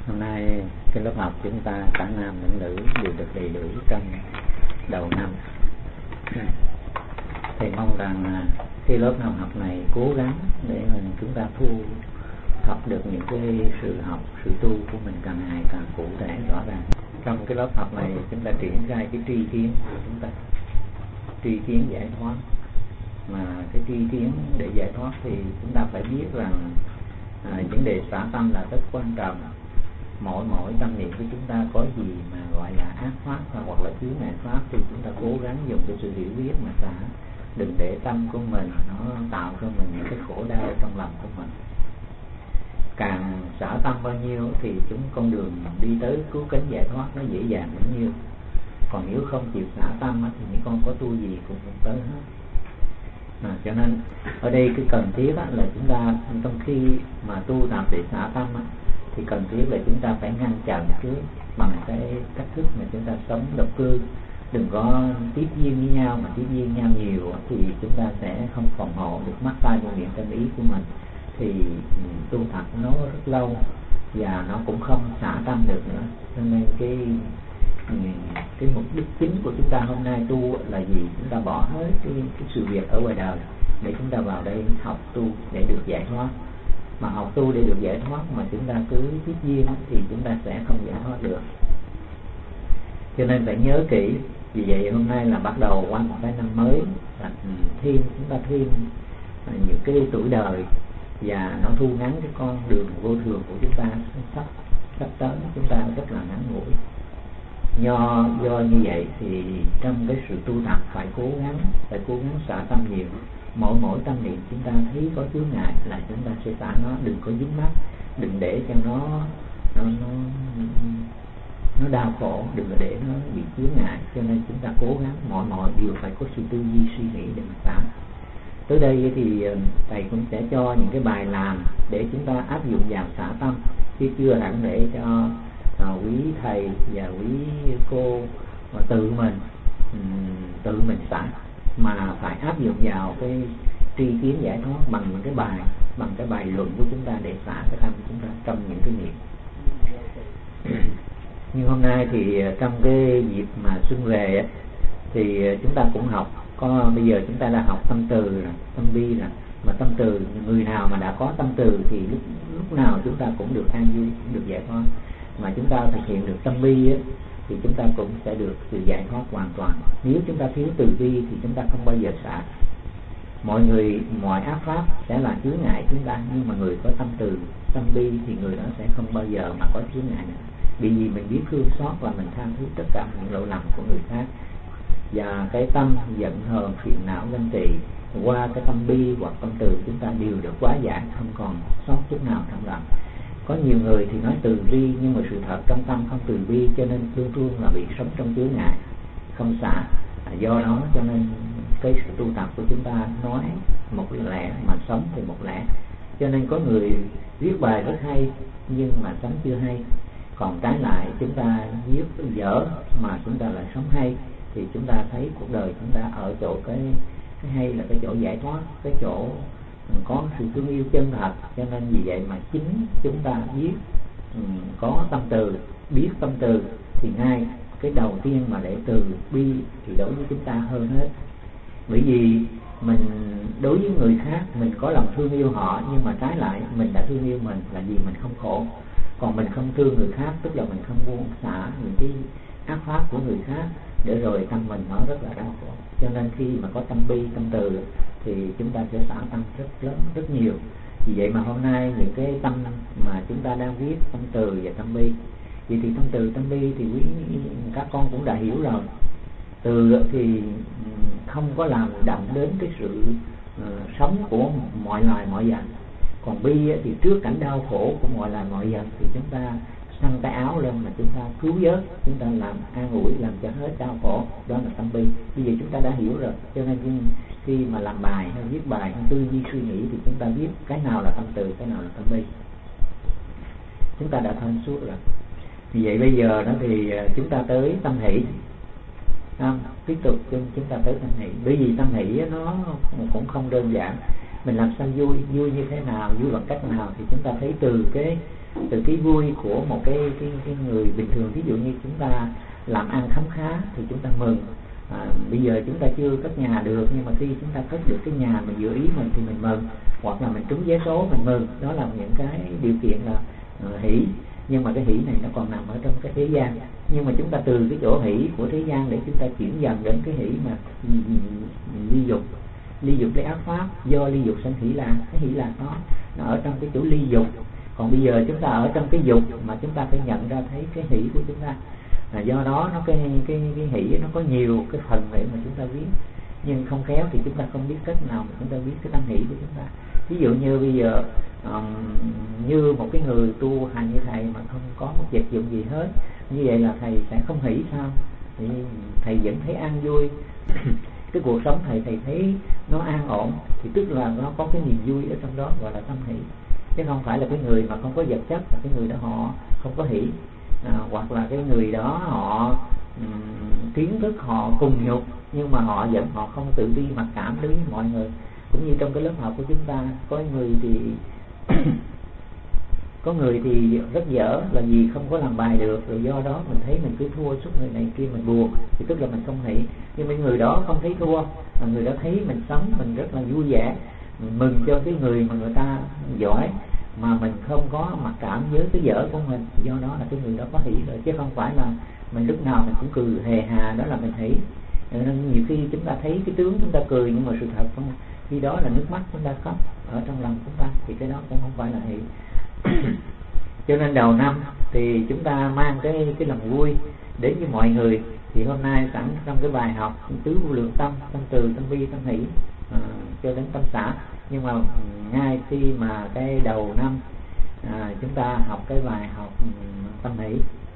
Hôm nay cái lớp học chúng ta cả nam lẫn nữ đều được đầy đủ trong đầu năm. Thầy mong rằng cái lớp học này cố gắng để chúng ta thu thập được những cái sự học, sự tu của mình càng ngày càng cụ thể rõ ràng. Trong cái lớp học này chúng ta triển khai cái tri kiến của chúng ta, tri kiến giải thoát. Mà cái tri kiến để giải thoát thì chúng ta phải biết rằng vấn đề xả tâm là rất quan trọng. Mỗi tâm niệm của chúng ta có gì mà gọi là ác pháp hoặc là chướng ngại pháp thì chúng ta cố gắng dùng cái sự hiểu biết mà xả, đừng để tâm của mình nó tạo cho mình những cái khổ đau trong lòng của mình. Càng xả tâm bao nhiêu thì con đường đi tới cứu cánh giải thoát nó dễ dàng bấy nhiêu. Còn nếu không chịu xả tâm thì những con có tu gì cũng không tới hết. Cho nên ở đây cái cần thiết là chúng ta trong khi mà tu tập để xả tâm thì cần thiết là chúng ta phải ngăn chặn trước bằng cái cách thức mà chúng ta sống độc cư, đừng có tiếp duyên với nhau, mà tiếp duyên nhau nhiều thì chúng ta sẽ không phòng hộ được mắt tai mũi miệng tâm ý của mình, thì tu tập nó rất lâu và nó cũng không xả tâm được nữa. Cho nên cái mục đích chính của chúng ta hôm nay tu là gì? Chúng ta bỏ hết cái sự việc ở ngoài đời để chúng ta vào đây học tu để được giải thoát. Mà học tu để được giải thoát mà chúng ta cứ tiếp duyên thì chúng ta sẽ không giải thoát được. Cho nên phải nhớ kỹ. Vì vậy hôm nay là bắt đầu qua một cái năm mới, là chúng ta thêm những cái tuổi đời và nó thu ngắn cái con đường vô thường của chúng ta sắp tới chúng ta rất là ngắn ngủi. Do như vậy thì trong cái sự tu tập phải cố gắng xả tâm nhiều. Mỗi tâm niệm chúng ta thấy có chướng ngại là chúng ta sẽ xả nó, đừng có dính mắc, đừng để cho nó đau khổ, đừng có để nó bị chướng ngại. Cho nên chúng ta cố gắng mọi điều phải có sự tư duy suy nghĩ để mà xả. Tới đây thì thầy cũng sẽ cho những cái bài làm để chúng ta áp dụng vào xả tâm, chứ chưa hẳn để cho quý thầy và quý cô mà tự mình xả, mà phải áp dụng vào cái tri kiến giải thoát bằng cái bài luận của chúng ta để xả cái tâm của chúng ta trong những cái niệm. Nhưng hôm nay thì trong cái dịp mà xuân về thì chúng ta cũng học, bây giờ chúng ta đã học tâm từ rồi, tâm bi rồi. Mà tâm từ, người nào mà đã có tâm từ thì lúc nào chúng ta cũng được an vui, cũng được giải thoát. Mà chúng ta thực hiện được tâm bi thì chúng ta cũng sẽ được sự giải thoát hoàn toàn. Nếu chúng ta thiếu từ bi thì chúng ta không bao giờ xả. Mọi ác pháp sẽ là chướng ngại chúng ta, nhưng mà người có tâm từ, tâm bi thì người đó sẽ không bao giờ mà có chướng ngại nữa. Vì mình biết thương xót và mình tha thứ tất cả những lỗi lầm của người khác. Và cái tâm giận hờn, phiền não, ganh tị qua cái tâm bi hoặc tâm từ chúng ta đều được hóa giải, không còn sót chút nào trong lòng. Có nhiều người thì nói từ bi nhưng mà sự thật trong tâm không từ bi, cho nên luôn là bị sống trong chướng ngại, không xả. Do đó cho nên cái sự tu tập của chúng ta nói một lẽ mà sống thì một lẽ. Cho nên có người viết bài rất hay nhưng mà sống chưa hay. Còn trái lại chúng ta viết dở mà chúng ta lại sống hay, thì chúng ta thấy cuộc đời chúng ta ở chỗ cái hay là cái chỗ giải thoát, cái chỗ có sự thương yêu chân thật. Cho nên vì vậy mà chính chúng ta biết có tâm từ, biết tâm từ thì ngay cái đầu tiên mà để từ bi thì đối với chúng ta hơn hết. Bởi vì mình đối với người khác mình có lòng thương yêu họ, nhưng mà trái lại mình đã thương yêu mình là vì mình không khổ. Còn mình không thương người khác tức là mình không buông xả những cái ác pháp của người khác, để rồi tâm mình nó rất là đau khổ. Cho nên khi mà có tâm bi, tâm từ thì chúng ta sẽ xả tâm rất lớn, rất nhiều. Vì vậy mà hôm nay những cái tâm mà chúng ta đang viết tâm từ và tâm bi, vậy thì tâm từ, tâm bi thì các con cũng đã hiểu rồi. Từ thì không có làm động đến cái sự sống của mọi loài mọi vật. Còn bi thì trước cảnh đau khổ của mọi loài mọi vật thì chúng ta xăng cái áo lên mà chúng ta cứu vớt, chúng ta làm an ủi, làm cho hết đau khổ. Đó là tâm bi. Bây giờ chúng ta đã hiểu rồi. Cho nên khi mà làm bài hay viết bài hay tư duy suy nghĩ thì chúng ta biết cái nào là tâm từ, cái nào là tâm bi. Chúng ta đã thông suốt rồi. Vì vậy bây giờ đó thì chúng ta tới tâm hỷ. Tiếp tục chúng ta tới tâm hỷ. Bởi vì tâm hỷ nó cũng không đơn giản. Mình làm sao vui như thế nào, vui bằng cách nào thì chúng ta thấy từ từ cái vui của một cái người bình thường. Ví dụ như chúng ta làm ăn khấm khá thì chúng ta mừng. Bây giờ chúng ta chưa cất nhà được, nhưng mà khi chúng ta cất được cái nhà mà vừa ý mình thì mình mừng, hoặc là mình trúng vé số mình mừng. Đó là những cái điều kiện là hỷ. Nhưng mà cái hỷ này nó còn nằm ở trong cái thế gian. Nhưng mà chúng ta từ cái chỗ hỷ của thế gian để chúng ta chuyển dần đến cái hỷ mà ly dục. Ly dục lấy ác pháp, do ly dục sanh hỷ lạc. Cái hỷ lạc nó ở trong cái chỗ ly dục. Còn bây giờ chúng ta ở trong cái dục mà chúng ta phải nhận ra thấy cái hỷ của chúng ta. Do đó nó cái hỷ nó có nhiều cái phần để mà chúng ta biết, nhưng không khéo thì chúng ta không biết cách nào mà chúng ta biết cái tâm hỷ của chúng ta. Ví dụ như bây giờ như một cái người tu hành như thầy mà không có một vật dụng gì hết, như vậy là thầy sẽ không hỷ sao? Thì thầy vẫn thấy an vui. Cái cuộc sống thầy thấy nó an ổn, thì tức là nó có cái niềm vui ở trong đó, gọi là tâm hỷ. Chứ không phải là cái người mà không có vật chất mà cái người đó họ không có hỷ. Hoặc là cái người đó họ kiến thức họ cùng nhục, nhưng mà họ không tự bi mặc cảm đối với mọi người. Cũng như trong cái lớp học của chúng ta, có người thì có người thì rất dở, là vì không có làm bài được, rồi do đó mình thấy mình cứ thua suốt, người này kia mình buồn, thì tức là mình không hỷ. Nhưng mà người đó không thấy thua, mà người đó thấy mình sống mình rất là vui vẻ, mình mừng cho cái người mà người ta giỏi, mà mình không có mặc cảm với cái dở của mình, do đó là cái người đó có hỷ rồi. Chứ không phải là mình lúc nào mình cũng cười hề hà, đó là mình hỷ. Nên nhiều khi chúng ta thấy cái tướng chúng ta cười, nhưng mà sự thật không, khi đó là nước mắt chúng ta khóc ở trong lòng chúng ta, thì cái đó cũng không phải là hỷ. Cho nên đầu năm thì chúng ta mang cái lòng vui đến với mọi người. Thì hôm nay sẵn trong cái bài học tứ vô lượng tâm, tâm từ, tâm bi, tâm hỷ cho đến tâm xả. Nhưng mà ngay khi mà cái đầu năm chúng ta học cái bài học tâm hỷ,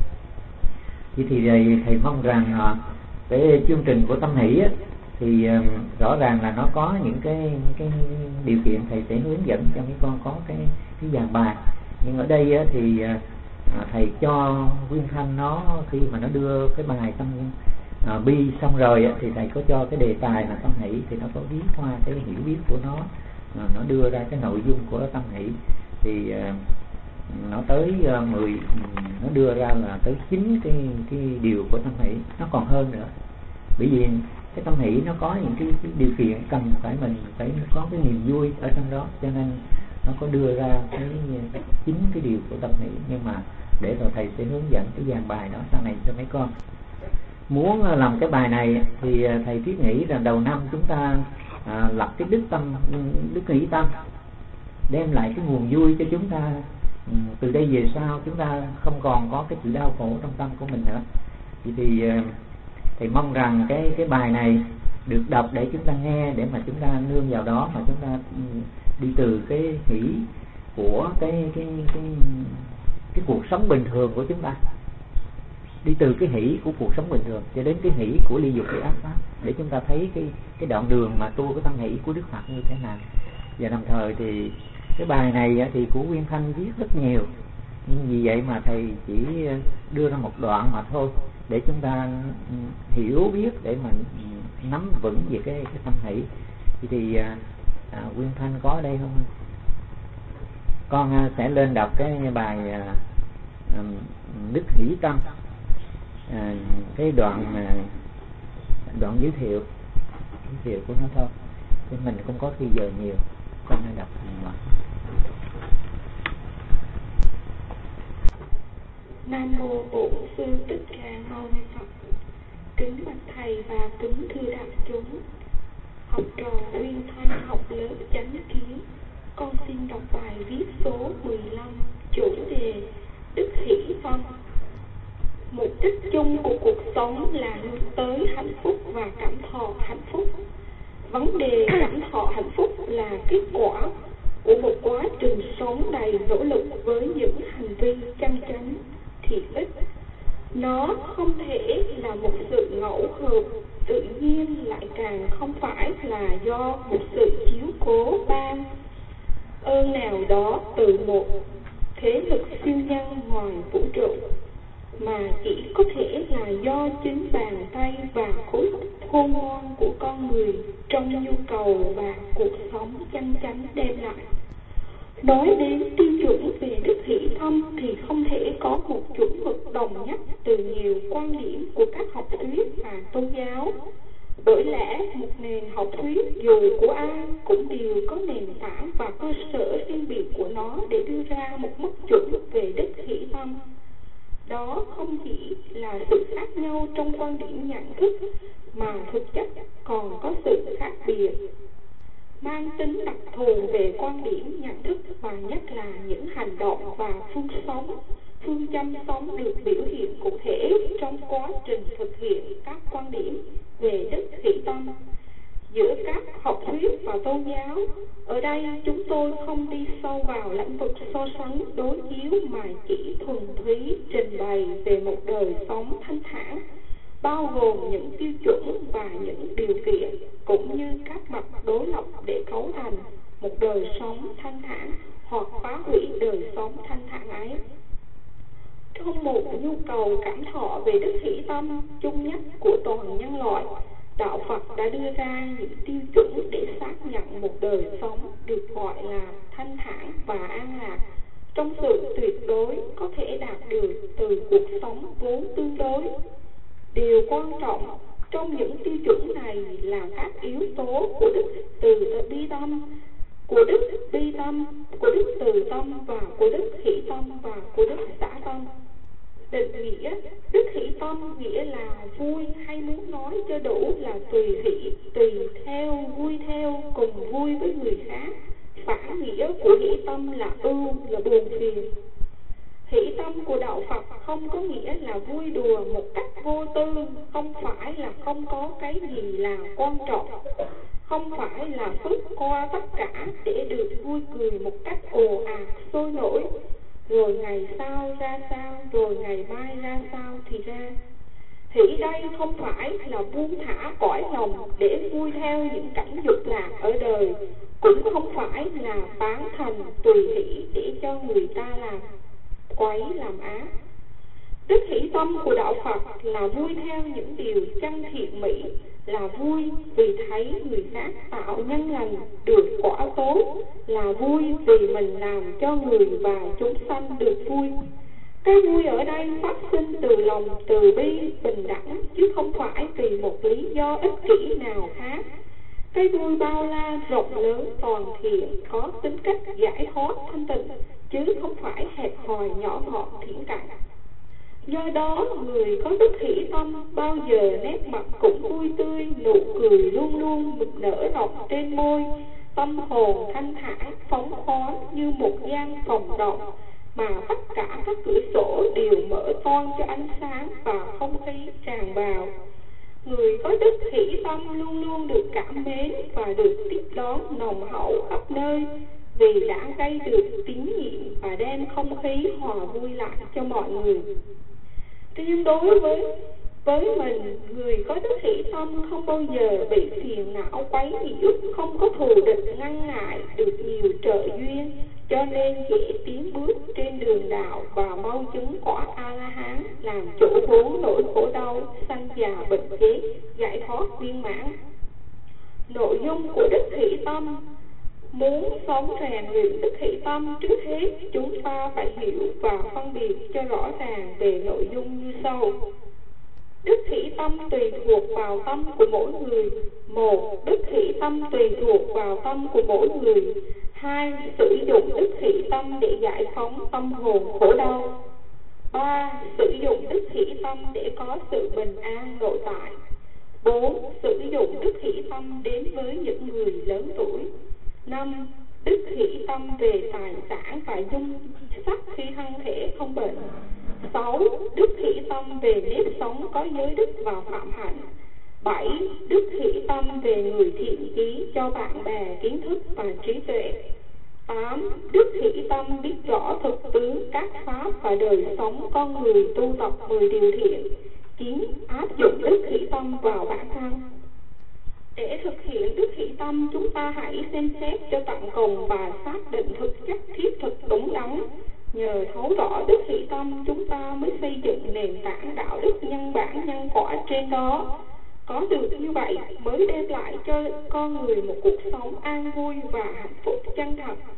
thì thầy mong rằng cái chương trình của tâm hỷ thì rõ ràng là nó có những cái điều kiện thầy sẽ hướng dẫn cho mấy con có cái dàn bài. Nhưng ở đây thì thầy cho Nguyên Thanh nó khi mà nó đưa cái bài tâm bi xong rồi thì thầy có cho cái đề tài là tâm hỷ, thì nó có viết qua cái hiểu biết của nó đưa ra cái nội dung của tâm hỷ. Thì nó tới 10, nó đưa ra là tới 9 cái điều của tâm hỷ, nó còn hơn nữa. Bởi vì cái tâm hỷ nó có những cái điều kiện cần phải mình phải có cái niềm vui ở trong đó, cho nên nó có đưa ra cái 9 cái điều của tâm hỷ. Nhưng mà để rồi thầy sẽ hướng dẫn cái dàn bài đó sau này cho mấy con. Muốn làm cái bài này thì thầy thiết nghĩ rằng đầu năm chúng ta lập cái đức nghĩ tâm, đem lại cái nguồn vui cho chúng ta. Từ đây về sau chúng ta không còn có cái sự đau khổ trong tâm của mình nữa. Thì thầy mong rằng cái bài này được đọc để chúng ta nghe, để mà chúng ta nương vào đó mà chúng ta đi từ cái hỷ của cái cuộc sống bình thường của chúng ta, đi từ cái hỷ của cuộc sống bình thường cho đến cái hỷ của ly dục cái ác pháp, để chúng ta thấy cái đoạn đường mà tu cái tâm hỷ của Đức Phật như thế nào. Và đồng thời thì cái bài này thì của Nguyên Thanh viết rất nhiều, nhưng vì vậy mà thầy chỉ đưa ra một đoạn mà thôi, để chúng ta hiểu biết, để mà nắm vững về cái tâm hỷ. Thì Nguyên Thanh có ở đây không? Con sẽ lên đọc cái bài đức hỷ tâm, cái đoạn giới thiệu của nó thôi, chứ mình cũng có khi giờ nhiều, con nên đọc mà. Nam mô Bổn Sư Thích Ca Mâu Ni Phật. Kính bạch thầy và kính thưa đại chúng, học trò Nguyên Thanh học lớp chánh kiến, con xin đọc bài viết số 15, chủ đề đức hỷ tâm. Mục đích chung của cuộc sống là hướng tới hạnh phúc và cảm thọ hạnh phúc. Vấn đề cảm thọ hạnh phúc là kết quả của một quá trình sống đầy nỗ lực với những hành vi chân chánh, thiện ích. Nó không thể là một sự ngẫu hợp tự nhiên, lại càng không phải là do một sự chiếu cố ban ơn nào đó từ một thế lực siêu nhân ngoài vũ trụ, mà chỉ có thể là do chính bàn tay và khối khôn ngoan của con người trong nhu cầu và cuộc sống chân chánh đem lại. Nói đến tiêu chuẩn về đức hỷ tâm tâm thì không thể có một chuẩn mực đồng nhất từ nhiều quan điểm của các học thuyết và tôn giáo. Bởi lẽ một nền học thuyết dù của ai cũng đều có nền tảng và cơ sở riêng biệt của nó để đưa ra một mức chuẩn về đức hỷ tâm. Đó không chỉ là sự khác nhau trong quan điểm nhận thức, mà thực chất còn có sự khác biệt mang tính đặc thù về quan điểm nhận thức, và nhất là những hành động và phương châm sống được biểu hiện cụ thể trong quá trình thực hiện các quan điểm về đức hỷ tâm giữa các học thuyết và tôn giáo. Ở đây chúng tôi không đi sâu vào lĩnh vực so sánh đối chiếu, mà chỉ thuần túy trình bày về một đời sống thanh thản, bao gồm những tiêu chuẩn và những điều kiện cũng như các mặt đối lập để cấu thành một đời sống thanh thản hoặc phá hủy đời sống thanh thản ấy. Trong một nhu cầu cảm thọ về đức hỷ tâm chung nhất của toàn nhân loại, Đạo Phật đã đưa ra những tiêu chuẩn để xác nhận một đời sống được gọi là thanh thản và an lạc trong sự tuyệt đối có thể đạt được từ cuộc sống vốn tương đối. Điều quan trọng trong những tiêu chuẩn này là các yếu tố của đức từ bi tâm, của đức bi tâm, của đức từ tâm và của đức hỷ tâm và của đức xả tâm. Định nghĩa đức hỷ tâm nghĩa là vui, hay muốn nói cho đủ là tùy hỷ, tùy theo, vui theo, cùng vui với người khác. Phản nghĩa của hỷ tâm là ưu, là buồn phiền. Hỷ tâm của Đạo Phật không có nghĩa là vui đùa một cách vô tư, không phải là không có cái gì là quan trọng, không phải là phức qua tất cả để được vui cười một cách ồ ạt sôi nổi, rồi ngày sau ra sao, rồi ngày mai ra sao thì ra. Hỷ đây không phải là buông thả cõi lòng để vui theo những cảnh dục lạc ở đời, cũng không phải là bán thành tùy hỷ để cho người ta làm quấy làm ác. Đức hỷ tâm của Đạo Phật là vui theo những điều chân thiện mỹ, là vui vì thấy người khác tạo nhân lành được quả tốt, là vui vì mình làm cho người và chúng sanh được vui. Cái vui ở đây phát sinh từ lòng từ bi bình đẳng, chứ không phải vì một lý do ích kỷ nào khác. Cái vui bao la rộng lớn toàn thiện, có tính cách giải thoát thanh tịnh, chứ không phải hẹp hòi nhỏ gọn thiển cận. Do đó, người có đức hỷ tâm bao giờ nét mặt cũng vui tươi, nụ cười luôn luôn mực nở rộng trên môi, tâm hồn thanh thản phóng khoáng như một gian phòng rộng, mà tất cả các cửa sổ đều mở toang cho ánh sáng và không khí tràn vào. Người có đức hỷ tâm luôn luôn được cảm mến và được tiếp đón nồng hậu khắp nơi, vì đã gây được tín nhiệm và đem không khí hòa vui lại cho mọi người. Riêng đối với mình, người có đức hỷ tâm không bao giờ bị phiền não quấy nhiễu, không có thù địch ngăn ngại, được nhiều trợ duyên, cho nên dễ tiến bước trên đường đạo và mau chứng quả A-la-hán, làm chủ bốn nỗi khổ đau, sanh già bệnh chết, giải thoát viên mãn. Nội dung của đức hỷ tâm: muốn sống rèn luyện đức hỷ tâm, trước hết chúng ta phải hiểu và phân biệt cho rõ ràng về nội dung như sau. Đức hỷ tâm tùy thuộc vào tâm của mỗi người. 1. Đức hỷ tâm tùy thuộc vào tâm của mỗi người. 2. Sử dụng đức hỷ tâm để giải phóng tâm hồn khổ đau. 3. Sử dụng đức hỷ tâm để có sự bình an nội tại. 4. Sử dụng đức hỷ tâm đến với những người lớn tuổi. 5. Đức hỷ tâm về tài sản và dung sắc khi thân thể không bệnh. 6. Đức hỷ tâm về nếp sống có giới đức và phạm hạnh. 7. Đức hỷ tâm về người thiện chí cho bạn bè kiến thức và trí tuệ. 8. Đức hỷ tâm biết rõ thực tướng các pháp và đời sống con người, tu tập 10 điều thiện. 9. Áp dụng đức hỷ tâm vào bản thân. Để thực hiện đức hỷ tâm, chúng ta hãy xem xét cho tận cùng và xác định thực chất thiết thực đúng đắn. Nhờ thấu rõ đức hỷ tâm, chúng ta mới xây dựng nền tảng đạo đức nhân bản nhân quả trên đó. Có được như vậy mới đem lại cho con người một cuộc sống an vui và hạnh phúc chân thật.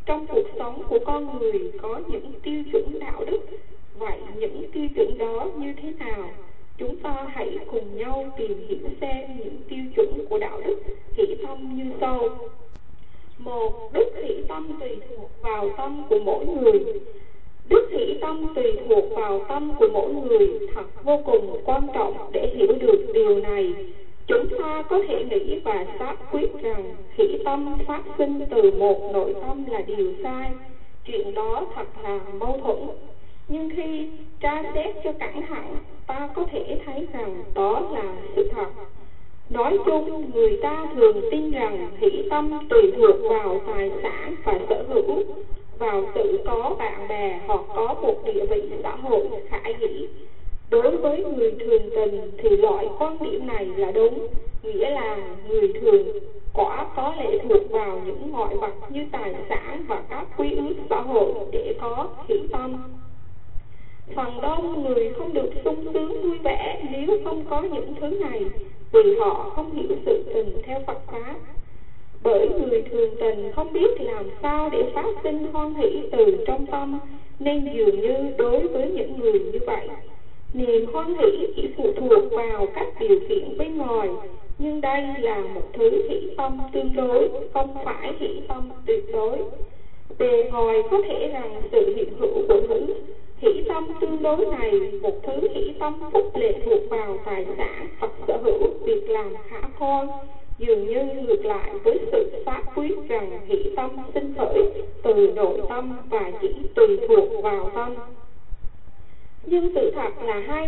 Trong cuộc sống của con người có những tiêu chuẩn đạo đức. Vậy những tiêu chuẩn đó như thế nào? Chúng ta hãy cùng nhau tìm hiểu xem những tiêu chuẩn của đạo đức hỷ tâm như sau. 1. Đức hỷ tâm tùy thuộc vào tâm của mỗi người. Đức hỷ tâm tùy thuộc vào tâm của mỗi người thật vô cùng quan trọng. Để hiểu được điều này, chúng ta có thể nghĩ và xác quyết rằng hỷ tâm phát sinh từ một nội tâm là điều sai. Chuyện đó thật là mâu thuẫn. Nhưng khi tra xét cho cẩn thận, ta có thể thấy rằng đó là sự thật. Nói chung, người ta thường tin rằng hỷ tâm tùy thuộc vào tài sản và sở hữu, vào sự có bạn bè hoặc có một địa vị xã hội khả dĩ. Đối với người thường tình thì loại quan điểm này là đúng, nghĩa là người thường quả có lệ thuộc vào những ngoại vật như tài sản và các quy ước xã hội để có hỷ tâm. Phần đông người không được sung sướng vui vẻ nếu không có những thứ này, vì họ không hiểu sự tình theo Phật Pháp. Bởi người thường tình không biết làm sao để phát sinh hoan hỷ từ trong tâm, nên dường như đối với những người như vậy, niềm hoan hỷ chỉ phụ thuộc vào các điều kiện bên ngoài. Nhưng đây là một thứ hỷ tâm tương đối, không phải hỷ tâm tuyệt đối. Bề ngoài có thể rằng sự hiện hữu của thứ hỷ tâm tương đối này, một thứ hỷ tâm phúc lệ thuộc vào tài sản hoặc sở hữu, việc làm khả khôn, dường như ngược lại với sự xác quyết rằng hỷ tâm sinh khởi từ nội tâm và chỉ tùy thuộc vào tâm. Nhưng sự thật là hai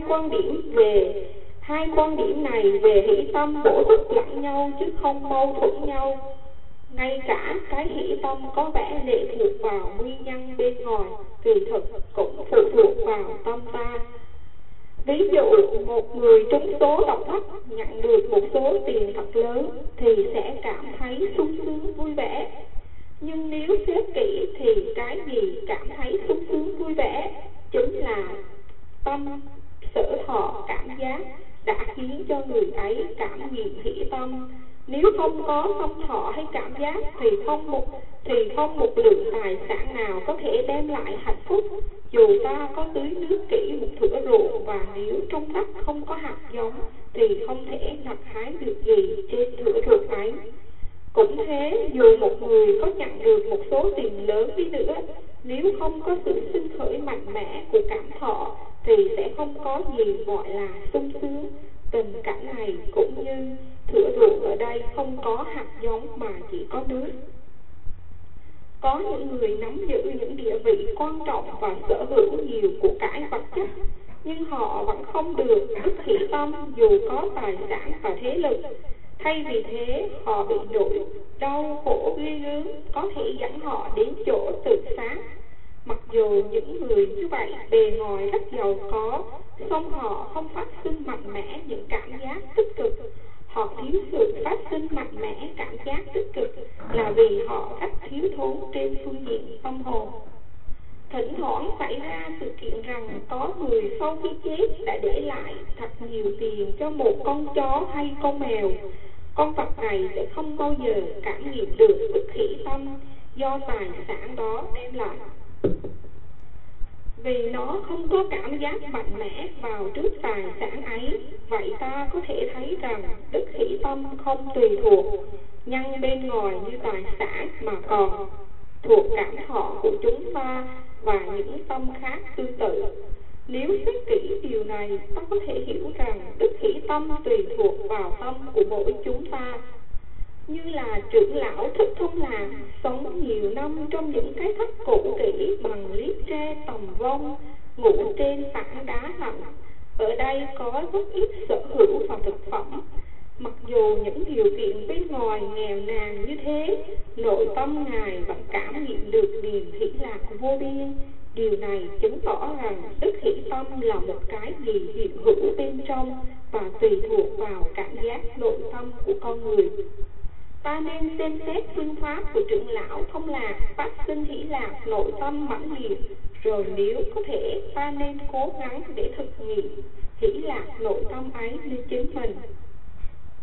quan điểm này về hỷ tâm bổ túc lẫn nhau chứ không mâu thuẫn nhau. Ngay cả cái hỷ tâm có vẻ lệ thuộc vào nguyên nhân bên ngoài, kỳ thực cũng phụ thuộc vào tâm ta. Ví dụ, một người trúng số độc đắc nhận được một số tiền thật lớn thì sẽ cảm thấy sung sướng vui vẻ. Nhưng nếu xét kỹ thì cái gì cảm thấy sung sướng vui vẻ chính là tâm sở thọ cảm giác đã khiến cho người ấy cảm nghiệm hỷ tâm. Nếu không có tâm thọ hay cảm giác thì không một lượng tài sản nào có thể đem lại hạnh phúc. Dù ta có tưới nước kỹ một thửa ruộng và nếu trong đất không có hạt giống thì không thể gặt hái được gì trên thửa ruộng ấy. Cũng thế, dù một người có nhận được một số tiền lớn đi nữa, nếu không có sự sinh khởi mạnh mẽ của cảm thọ thì sẽ không có gì gọi là sung sướng. Tình cảnh này cũng như thửa ruộng ở đây không có hạt giống mà chỉ có nước. Có những người nắm giữ những địa vị quan trọng và sở hữu nhiều của cải vật chất, nhưng họ vẫn không được đức hỷ tâm dù có tài sản và thế lực. Thay vì thế, họ bị nỗi đau khổ ghê gớm có thể dẫn họ đến chỗ tự sát. Mặc dù những người như vậy bề ngoài rất giàu có, song họ không phát sinh mạnh mẽ những cảm giác tích cực. Họ thiếu sự phát sinh mạnh mẽ cảm giác tích cực là vì họ rất thiếu thốn trên phương diện tâm hồn. Thỉnh thoảng xảy ra sự kiện rằng có người sau khi chết đã để lại thật nhiều tiền cho một con chó hay con mèo. Con vật này sẽ không bao giờ cảm nghiệm được đức hỷ tâm do tài sản đó đem lại, vì nó không có cảm giác mạnh mẽ vào trước tài sản ấy. Vậy ta có thể thấy rằng đức hỷ tâm không tùy thuộc nhân bên ngoài như tài sản, mà còn thuộc cảm thọ của chúng ta và những tâm khác tương tự. Nếu xét kỹ điều này, ta có thể hiểu rằng đức hỷ tâm tùy thuộc vào tâm của mỗi chúng ta. Như là trưởng lão Thích Thông Lạc sống nhiều năm trong những cái thất cũ kỹ bằng liếp tre tầm vong, ngủ trên tảng đá lạnh. Ở đây có rất ít sở hữu và thực phẩm. Mặc dù những điều kiện bên ngoài nghèo nàn như thế, nội tâm Ngài vẫn cảm nghiệm được niềm hỷ lạc vô biên. Điều này chứng tỏ rằng đức hỷ tâm là một cái gì hiện hữu bên trong và tùy thuộc vào cảm giác nội tâm của con người. Ta nên xem xét phương pháp của trưởng lão Thông Lạc phát sinh hỷ lạc nội tâm mãnh liệt, rồi nếu có thể ta nên cố gắng để thực nghiệm hỷ lạc nội tâm ấy lên chính mình.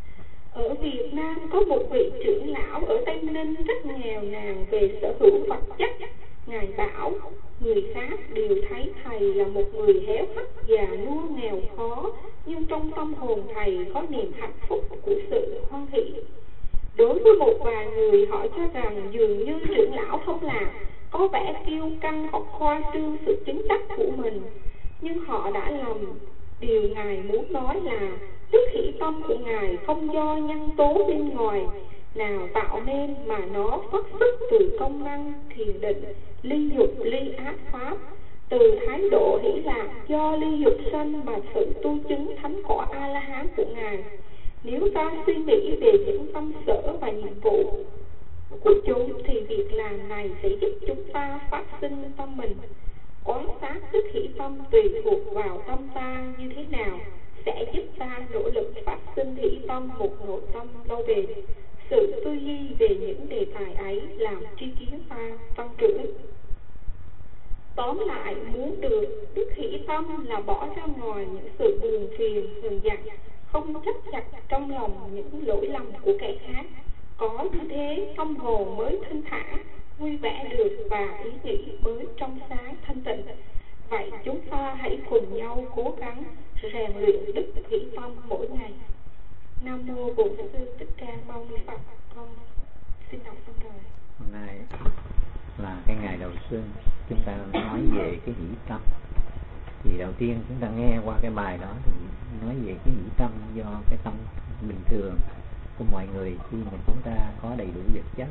Ở Việt Nam có một vị trưởng lão ở Tây Ninh rất nghèo nàn về sở hữu vật chất. Ngài bảo người khác đều thấy thầy là một người héo hắt già nua nghèo khó, nhưng trong tâm hồn thầy có niềm hạnh phúc của sự hoan hỷ. Đối với một vài người, họ cho rằng dường như trưởng lão Thông Lạc có vẻ kiêu căng hoặc khoa trương sự chứng đắc của mình, nhưng họ đã lầm. Điều Ngài muốn nói là đức hỷ tâm của Ngài không do nhân tố bên ngoài nào tạo nên, mà nó phát xuất từ công năng thiền định, ly dục ly ác pháp, từ thái độ hỷ lạc do ly dục sanh mà sự tu chứng thánh quả A-la-hán của Ngài. Nếu ta suy nghĩ về những tâm sở và nhiệm vụ của chúng, thì việc làm này sẽ giúp chúng ta phát sinh tâm mình. Quan sát đức hỷ tâm tùy thuộc vào tâm ta như thế nào sẽ giúp ta nỗ lực phát sinh hỷ tâm một nội tâm lâu bền. Sự tư duy về những đề tài ấy làm tri kiến ta tăng trưởng. Tóm lại, muốn được đức hỷ tâm là bỏ ra ngoài những sự buồn phiền hờn giận, không chấp chặt trong lòng những lỗi lầm của kẻ khác. Có như thế, tâm hồn mới thanh thản, vui vẻ được và ý nghĩ mới trong sáng thanh tịnh. Vậy chúng ta hãy cùng nhau cố gắng rèn luyện đức hỷ tâm mỗi ngày. Nam mô Bổn Sư Thích Ca Mâu Ni Phật. Con xin đọc xong rồi. Hôm nay là cái ngày đầu xuân, chúng ta nói về cái hỷ tâm. Thì đầu tiên chúng ta nghe qua cái bài đó thì nói về cái hỷ tâm do cái tâm bình thường của mọi người khi mà chúng ta có đầy đủ vật chất.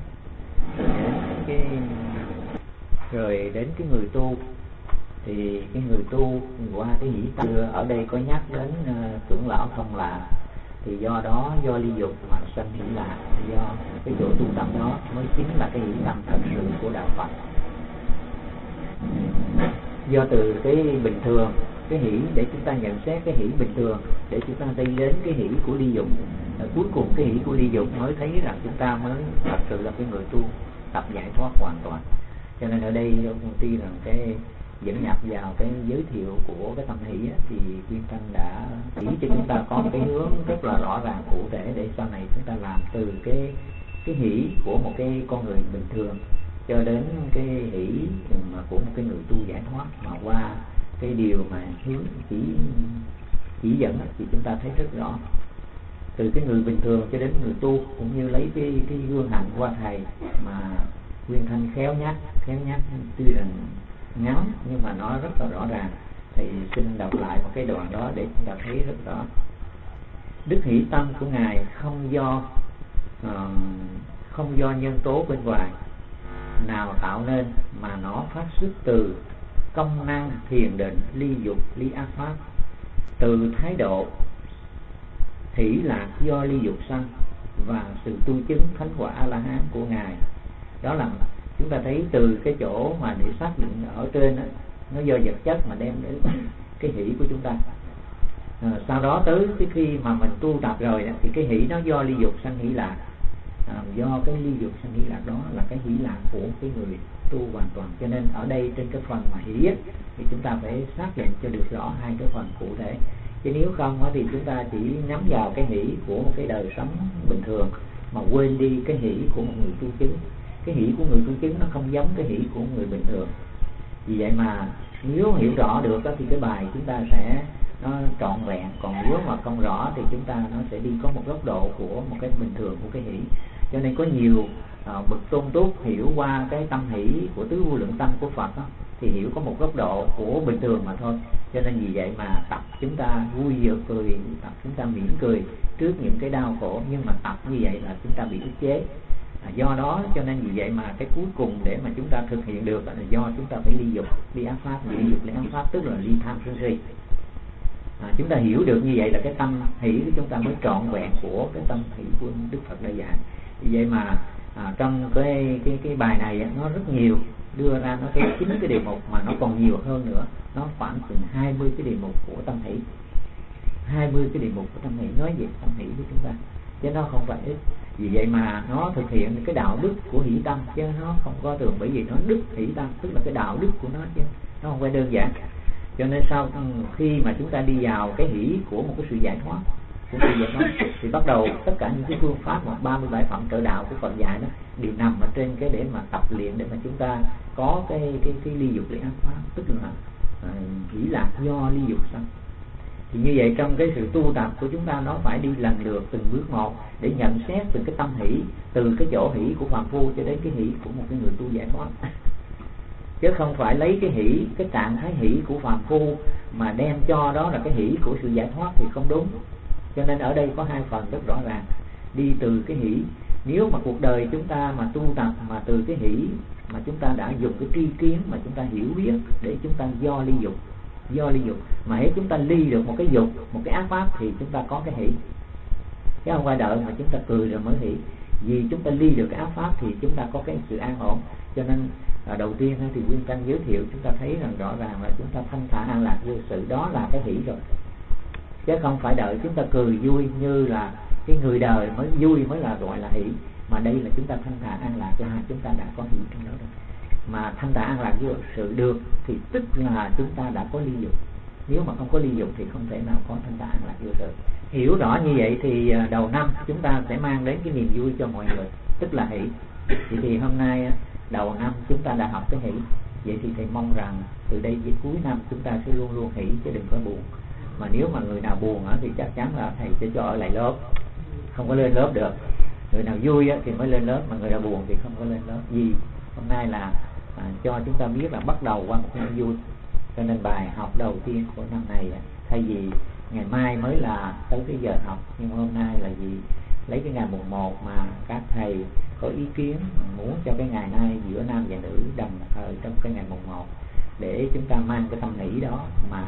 Rồi đến cái người tu, thì cái người tu qua cái hỷ tâm, ở đây có nhắc đến trưởng lão Thông Lạc, thì do đó do ly dục mà sanh hỷ lạc, do cái chỗ tu tâm đó mới chính là cái hỷ tâm thật sự của đạo Phật. Do từ cái bình thường, cái hỷ để chúng ta nhận xét cái hỷ bình thường, để chúng ta đi đến cái hỷ của ly dục, cuối cùng cái hỷ của ly dục mới thấy rằng chúng ta mới thật sự là cái người tu tập giải thoát hoàn toàn. Cho nên ở đây công ty rằng cái dẫn nhập vào cái giới thiệu của cái tâm hỷ thì Quyên Thanh đã chỉ cho chúng ta có một cái hướng rất là rõ ràng cụ thể để sau này chúng ta làm từ cái hỷ của một cái con người bình thường cho đến cái hỷ mà của một cái người tu giải thoát, mà qua cái điều mà hướng chỉ dẫn thì chúng ta thấy rất rõ. Từ cái người bình thường cho đến người tu, cũng như lấy cái gương hạnh qua thầy mà Quyên Thanh khéo nhắc tuy rằng ngắn nhưng mà nó rất là rõ ràng. Thì xin đọc lại một cái đoạn đó để chúng ta thấy rất rõ. Đức hỷ tâm của Ngài không do nhân tố bên ngoài nào tạo nên, mà nó phát xuất từ công năng thiền định, ly dục ly ác pháp, từ thái độ hỷ lạc do ly dục sanh và sự tu chứng thánh quả A-la-hán của Ngài. Đó là chúng ta thấy từ cái chỗ mà để xác định ở trên đó, nó do vật chất mà đem đến cái hỷ của chúng ta. Sau đó tới cái khi mà mình tu tập rồi đó, thì cái hỷ nó do ly dục sanh hỷ lạc. Do cái ly dục sanh hỷ lạc đó là cái hỷ lạc của cái người tu hoàn toàn. Cho nên ở đây trên cái phần mà hỷ á, thì chúng ta phải xác định cho được rõ hai cái phần cụ thể. Chứ nếu không á, thì chúng ta chỉ nhắm vào cái hỷ của một cái đời sống bình thường mà quên đi cái hỷ của một người tu chứng. Cái hỷ của người tu chứng nó không giống cái hỷ của người bình thường. Vì vậy mà nếu hiểu rõ được đó, thì cái bài chúng ta sẽ nó trọn vẹn. Còn nếu mà không rõ thì chúng ta nó sẽ đi có một góc độ của một cái bình thường của cái hỷ. Cho nên có nhiều bậc tôn túc hiểu qua cái tâm hỷ của tứ vô lượng tâm của Phật đó, thì hiểu có một góc độ của bình thường mà thôi. Cho nên vì vậy mà tập chúng ta vui vừa cười, tập chúng ta mỉm cười trước những cái đau khổ, nhưng mà tập như vậy là chúng ta bị ức chế. Do đó cho nên vì vậy mà cái cuối cùng để mà chúng ta thực hiện được là do chúng ta phải ly dục ly ác pháp. Ly dục ly ác pháp tức là ly tham sân si. Chúng ta hiểu được như vậy là cái tâm hỷ của chúng ta mới trọn vẹn của cái tâm hỷ của Đức Phật đã dạy. Vì vậy mà trong cái bài này nó rất nhiều đưa ra, nó tới 9 cái đề mục mà nó còn nhiều hơn nữa. Nó khoảng chừng 20 cái đề mục của tâm hỷ. 20 cái đề mục của tâm hỷ nói về tâm hỷ của chúng ta, chứ nó không phải ít. Vì vậy mà nó thực hiện cái đạo đức của hỷ tâm, chứ nó không có thường, bởi vì nó đức hỷ tâm tức là cái đạo đức của nó, chứ nó không phải đơn giản. Cho nên sau khi mà chúng ta đi vào cái hỷ của một cái sự giải thoát của sự giải thoát. Thì bắt đầu tất cả những cái phương pháp hoặc 37 phẩm trợ đạo của Phật dạy đó đều nằm ở trên cái để mà tập luyện để mà chúng ta có cái ly dục ly ác pháp, tức là hỷ lạc do ly dục sanh. Thì như vậy trong cái sự tu tập của chúng ta nó phải đi lần lượt từng bước một để nhận xét từng cái tâm hỷ, từ cái chỗ hỷ của phàm phu cho đến cái hỷ của một cái người tu giải thoát. Chứ không phải lấy cái hỷ, cái trạng thái hỷ của phàm phu mà đem cho đó là cái hỷ của sự giải thoát thì không đúng. Cho nên ở đây có hai phần rất rõ ràng, đi từ cái hỷ. Nếu mà cuộc đời chúng ta mà tu tập mà từ cái hỷ mà chúng ta đã dùng cái tri kiến mà chúng ta hiểu biết để chúng ta do ly dục mà hễ chúng ta ly được một cái dục, một cái ác pháp thì chúng ta có cái hỷ, chứ không phải đợi mà chúng ta cười rồi mới hỷ. Vì chúng ta ly được cái ác pháp thì chúng ta có cái sự an ổn. Cho nên đầu tiên thì Nguyên Tăng giới thiệu chúng ta thấy rằng rõ ràng là chúng ta thanh thản an lạc vô sự, đó là cái hỷ rồi, chứ không phải đợi chúng ta cười vui như là cái người đời mới vui mới là gọi là hỷ. Mà đây là chúng ta thanh thản an lạc là chúng ta đã có hỷ trong đó rồi. Mà thanh thản an lạc vô sự được thì tức là chúng ta đã có ly dục. Nếu mà không có ly dục thì không thể nào có thanh thản an lạc vô sự. Hiểu rõ như vậy thì đầu năm chúng ta sẽ mang đến cái niềm vui cho mọi người, tức là hỷ. Thì hôm nay đầu năm chúng ta đã học cái hỷ. Vậy thì thầy mong rằng từ đây đến cuối năm chúng ta sẽ luôn luôn hỷ chứ đừng có buồn. Mà nếu mà người nào buồn thì chắc chắn là thầy sẽ cho ở lại lớp, không có lên lớp được. Người nào vui thì mới lên lớp, mà người nào buồn thì không có lên lớp. Vì hôm nay là cho chúng ta biết là bắt đầu qua một năm vui. Cho nên bài học đầu tiên của năm này thay vì ngày mai mới là tới cái giờ học, nhưng hôm nay là gì lấy cái ngày mùng 1 mà các thầy có ý kiến muốn cho cái ngày nay giữa nam và nữ đồng thời trong cái ngày mùng 1 để chúng ta mang cái tâm nghĩ đó mà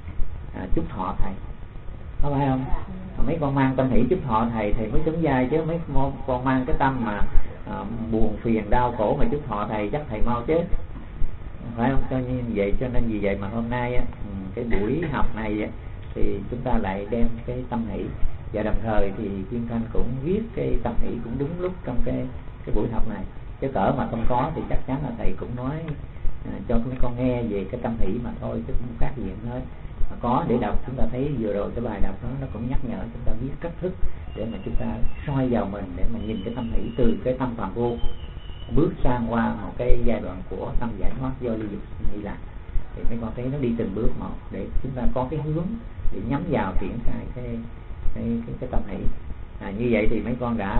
chúc thọ thầy, có phải không? Mấy con mang tâm hỷ chúc thọ thầy mới xứng vai, chứ mấy con mang cái tâm mà buồn phiền đau khổ mà chúc thọ thầy chắc thầy mau chết, phải không? Cho nên vậy, cho nên vì vậy mà hôm nay cái buổi học này thì chúng ta lại đem cái tâm hỷ, và đồng thời thì Kim Thanh cũng viết cái tâm hỷ cũng đúng lúc trong cái buổi học này. Chứ cỡ mà không có thì chắc chắn là thầy cũng nói cho mấy con nghe về cái tâm hỷ mà thôi, chứ không khác gì hết. Mà có để đọc, chúng ta thấy vừa rồi cái bài đọc đó nó cũng nhắc nhở chúng ta biết cách thức để mà chúng ta soi vào mình, để mà nhìn cái tâm hỷ từ cái tâm phàm phu bước sang qua một cái giai đoạn của tâm giải thoát do ly dục như là. Thì mấy con thấy nó đi từng bước một để chúng ta có cái hướng để nhắm vào triển khai cái tâm hỷ. Như vậy thì mấy con đã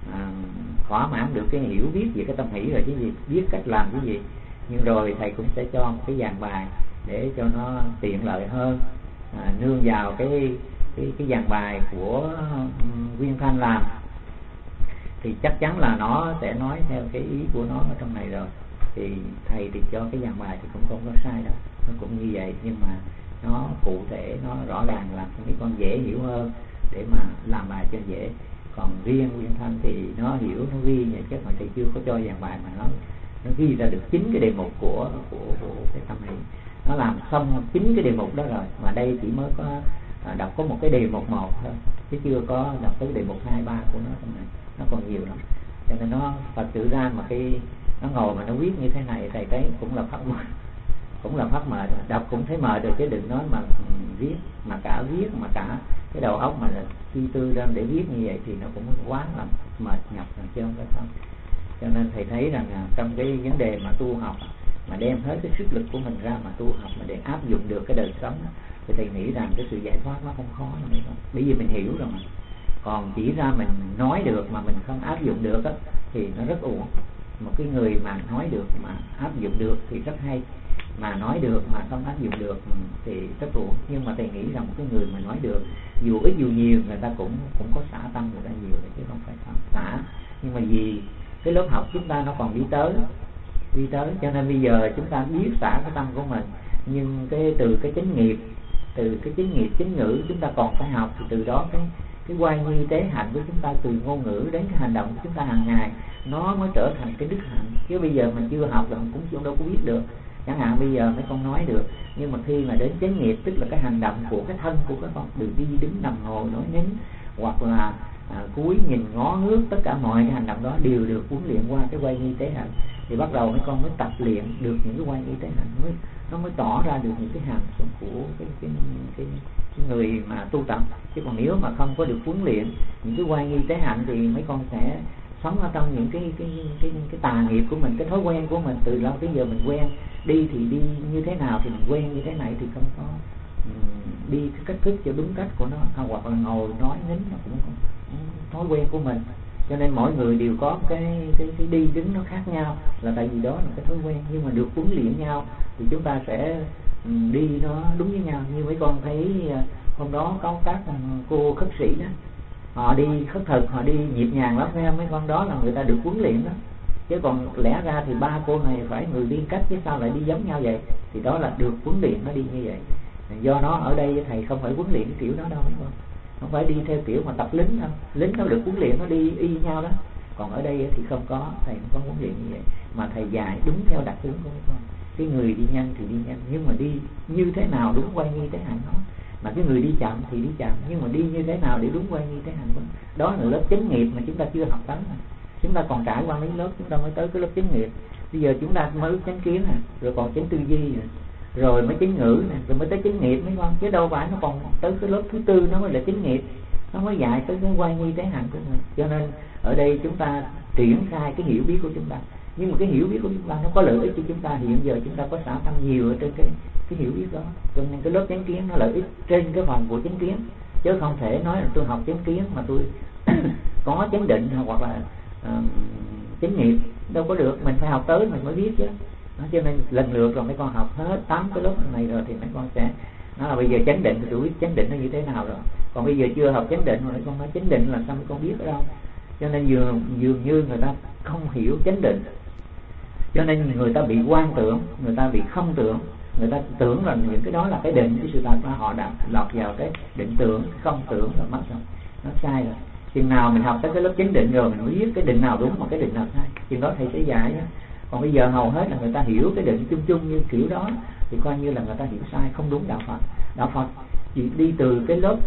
thỏa mãn được cái hiểu biết về cái tâm hỷ rồi chứ gì, biết cách làm cái gì. Nhưng rồi thầy cũng sẽ cho một cái dàn bài để cho nó tiện lợi hơn, nương vào cái dàn bài của Nguyên Thanh làm thì chắc chắn là nó sẽ nói theo cái ý của nó ở trong này rồi. Thì thầy thì cho cái dàn bài thì cũng không có sai đâu, nó cũng như vậy, nhưng mà nó cụ thể, nó rõ ràng làm cho mấy con dễ hiểu hơn để mà làm bài cho dễ. Còn riêng Nguyên Thanh thì nó hiểu, nó ghi vậy chứ mà thầy chưa có cho dàn bài mà nó ghi ra được 9 cái đề mục của cái tâm hỷ. Nó làm xong 9 cái đề mục đó rồi, mà đây chỉ mới có đọc có một cái đề mục 1 thôi, chứ chưa có đọc tới đề mục 2, 3 của nó trong này, nó còn nhiều lắm. Cho nên nó Phật tự ra mà cái nó ngồi mà nó viết như thế này, thầy thấy cũng là phát mệt, cũng là phát mệt, đọc cũng thấy mệt rồi, chứ đừng nói mà viết, mà cả viết mà cả cái đầu óc mà suy tư ra để viết như vậy thì nó cũng quá là mệt nhọc rồi chứ không phải không. Cho nên thầy thấy rằng trong cái vấn đề mà tu học mà đem hết cái sức lực của mình ra mà tu học mà để áp dụng được cái đời sống thì thầy nghĩ rằng cái sự giải thoát nó không khó đâu, bởi vì mình hiểu rồi mà. Còn chỉ ra mình nói được mà mình không áp dụng được thì nó rất uổng. Một cái người mà nói được mà áp dụng được thì rất hay, mà nói được mà không áp dụng được thì rất uổng. Nhưng mà thầy nghĩ rằng một cái người mà nói được dù ít dù nhiều người ta cũng có xả tâm người ta nhiều chứ không phải không xả. Nhưng mà vì cái lớp học chúng ta nó còn đi tới cho nên bây giờ chúng ta biết xả cái tâm của mình, nhưng từ cái chánh nghiệp, chánh ngữ chúng ta còn phải học, thì từ đó cái quay nghi tế hạnh của chúng ta từ ngôn ngữ đến cái hành động của chúng ta hàng ngày nó mới trở thành cái đức hạnh. Chứ bây giờ mình chưa học rồi cũng chưa đâu có biết được. Chẳng hạn bây giờ mấy con nói được, nhưng mà khi mà đến chánh nghiệp tức là cái hành động của cái thân của các con, từ đi đứng nằm ngồi nói nín hoặc là cúi nhìn ngó ngước, tất cả mọi cái hành động đó đều được huấn luyện qua cái quay nghi tế hạnh. thì bắt đầu mấy con mới tập luyện được những cái quan y tế hạnh, nó mới tỏ ra được những cái hàm của cái người mà tu tập. Chứ còn nếu mà không có được huấn luyện những cái quan y tế hạnh thì mấy con sẽ sống ở trong những cái tà nghiệp của mình, cái thói quen của mình. Từ lâu tới giờ mình quen đi thì đi như thế nào thì mình quen như thế này, thì không có đi cái cách thức cho đúng cách của nó, hoặc là ngồi nói nín nó cũng thói quen của mình. Cho nên mỗi người đều có cái đi đứng nó khác nhau, là tại vì đó là cái thói quen. Nhưng mà được huấn luyện nhau thì chúng ta sẽ đi nó đúng với nhau. Như mấy con thấy hôm đó có các cô khất sĩ đó, họ đi khất thực, họ đi nhịp nhàng lắm, thấy không? Mấy con đó là người ta được huấn luyện đó. Chứ còn lẽ ra thì ba cô này phải người liên cách, chứ sao lại đi giống nhau vậy? Thì đó là được huấn luyện nó đi như vậy. Do nó ở đây thầy không phải huấn luyện cái kiểu đó đâu, không phải đi theo kiểu mà tập lính đâu. Lính nó được huấn luyện nó đi y nhau đó. Còn ở đây thì không có, thầy không có huấn luyện như vậy, mà thầy dạy đúng theo đặc tướng của mấy con. Cái người đi nhanh thì đi nhanh, nhưng mà đi như thế nào đúng quay nghi thế hành nó. Mà cái người đi chậm thì đi chậm, nhưng mà đi như thế nào để đúng quay nghi thế hành đó là lớp chánh nghiệp mà chúng ta chưa học tới. Chúng ta còn trải qua mấy lớp chúng ta mới tới cái lớp chánh nghiệp. Bây giờ chúng ta mới chánh kiến nè, rồi còn chánh tư duy nè, rồi mới chánh ngữ nè, rồi mới tới chánh nghiệp mấy con. Chứ đâu phải nó còn tới cái lớp thứ tư nó mới là chánh nghiệp, nó mới dạy tới cái quay nghi thế hành của mình. Cho nên ở đây chúng ta triển khai cái hiểu biết của chúng ta, nhưng mà cái hiểu biết của chúng ta nó có lợi ích cho chúng ta. Hiện giờ chúng ta có xả tâm nhiều ở trên cái hiểu biết đó, cho nên cái lớp chánh kiến nó lợi ích trên cái phần của chánh kiến. Chứ không thể nói là tôi học chánh kiến mà tôi có chánh định hoặc là chánh nghiệp, đâu có được. Mình phải học tới mình mới biết chứ. Cho nên lần lượt rồi mấy con học hết 8 cái lớp này rồi thì mấy con sẽ nói là bây giờ chánh định thì tôi biết chánh định nó như thế nào rồi. Còn bây giờ chưa học chánh định mà mấy con nói chánh định là sao mấy con biết ở đâu. Cho nên dường như người ta không hiểu chánh định, cho nên người ta bị quan tưởng, người ta bị không tưởng. Người ta tưởng là những cái đó là cái định, cái sự thật mà họ đã lọt vào cái định tưởng, không tưởng là mất rồi, nó sai rồi. Chừng nào mình học tới cái lớp chánh định rồi mình mới biết cái định nào đúng mà cái định nào sai, chừng đó thầy sẽ dạy nhé. Còn bây giờ hầu hết là người ta hiểu cái định chung chung như kiểu đó thì coi như là người ta hiểu sai, không đúng đạo Phật. Đạo Phật chỉ đi từ cái lớp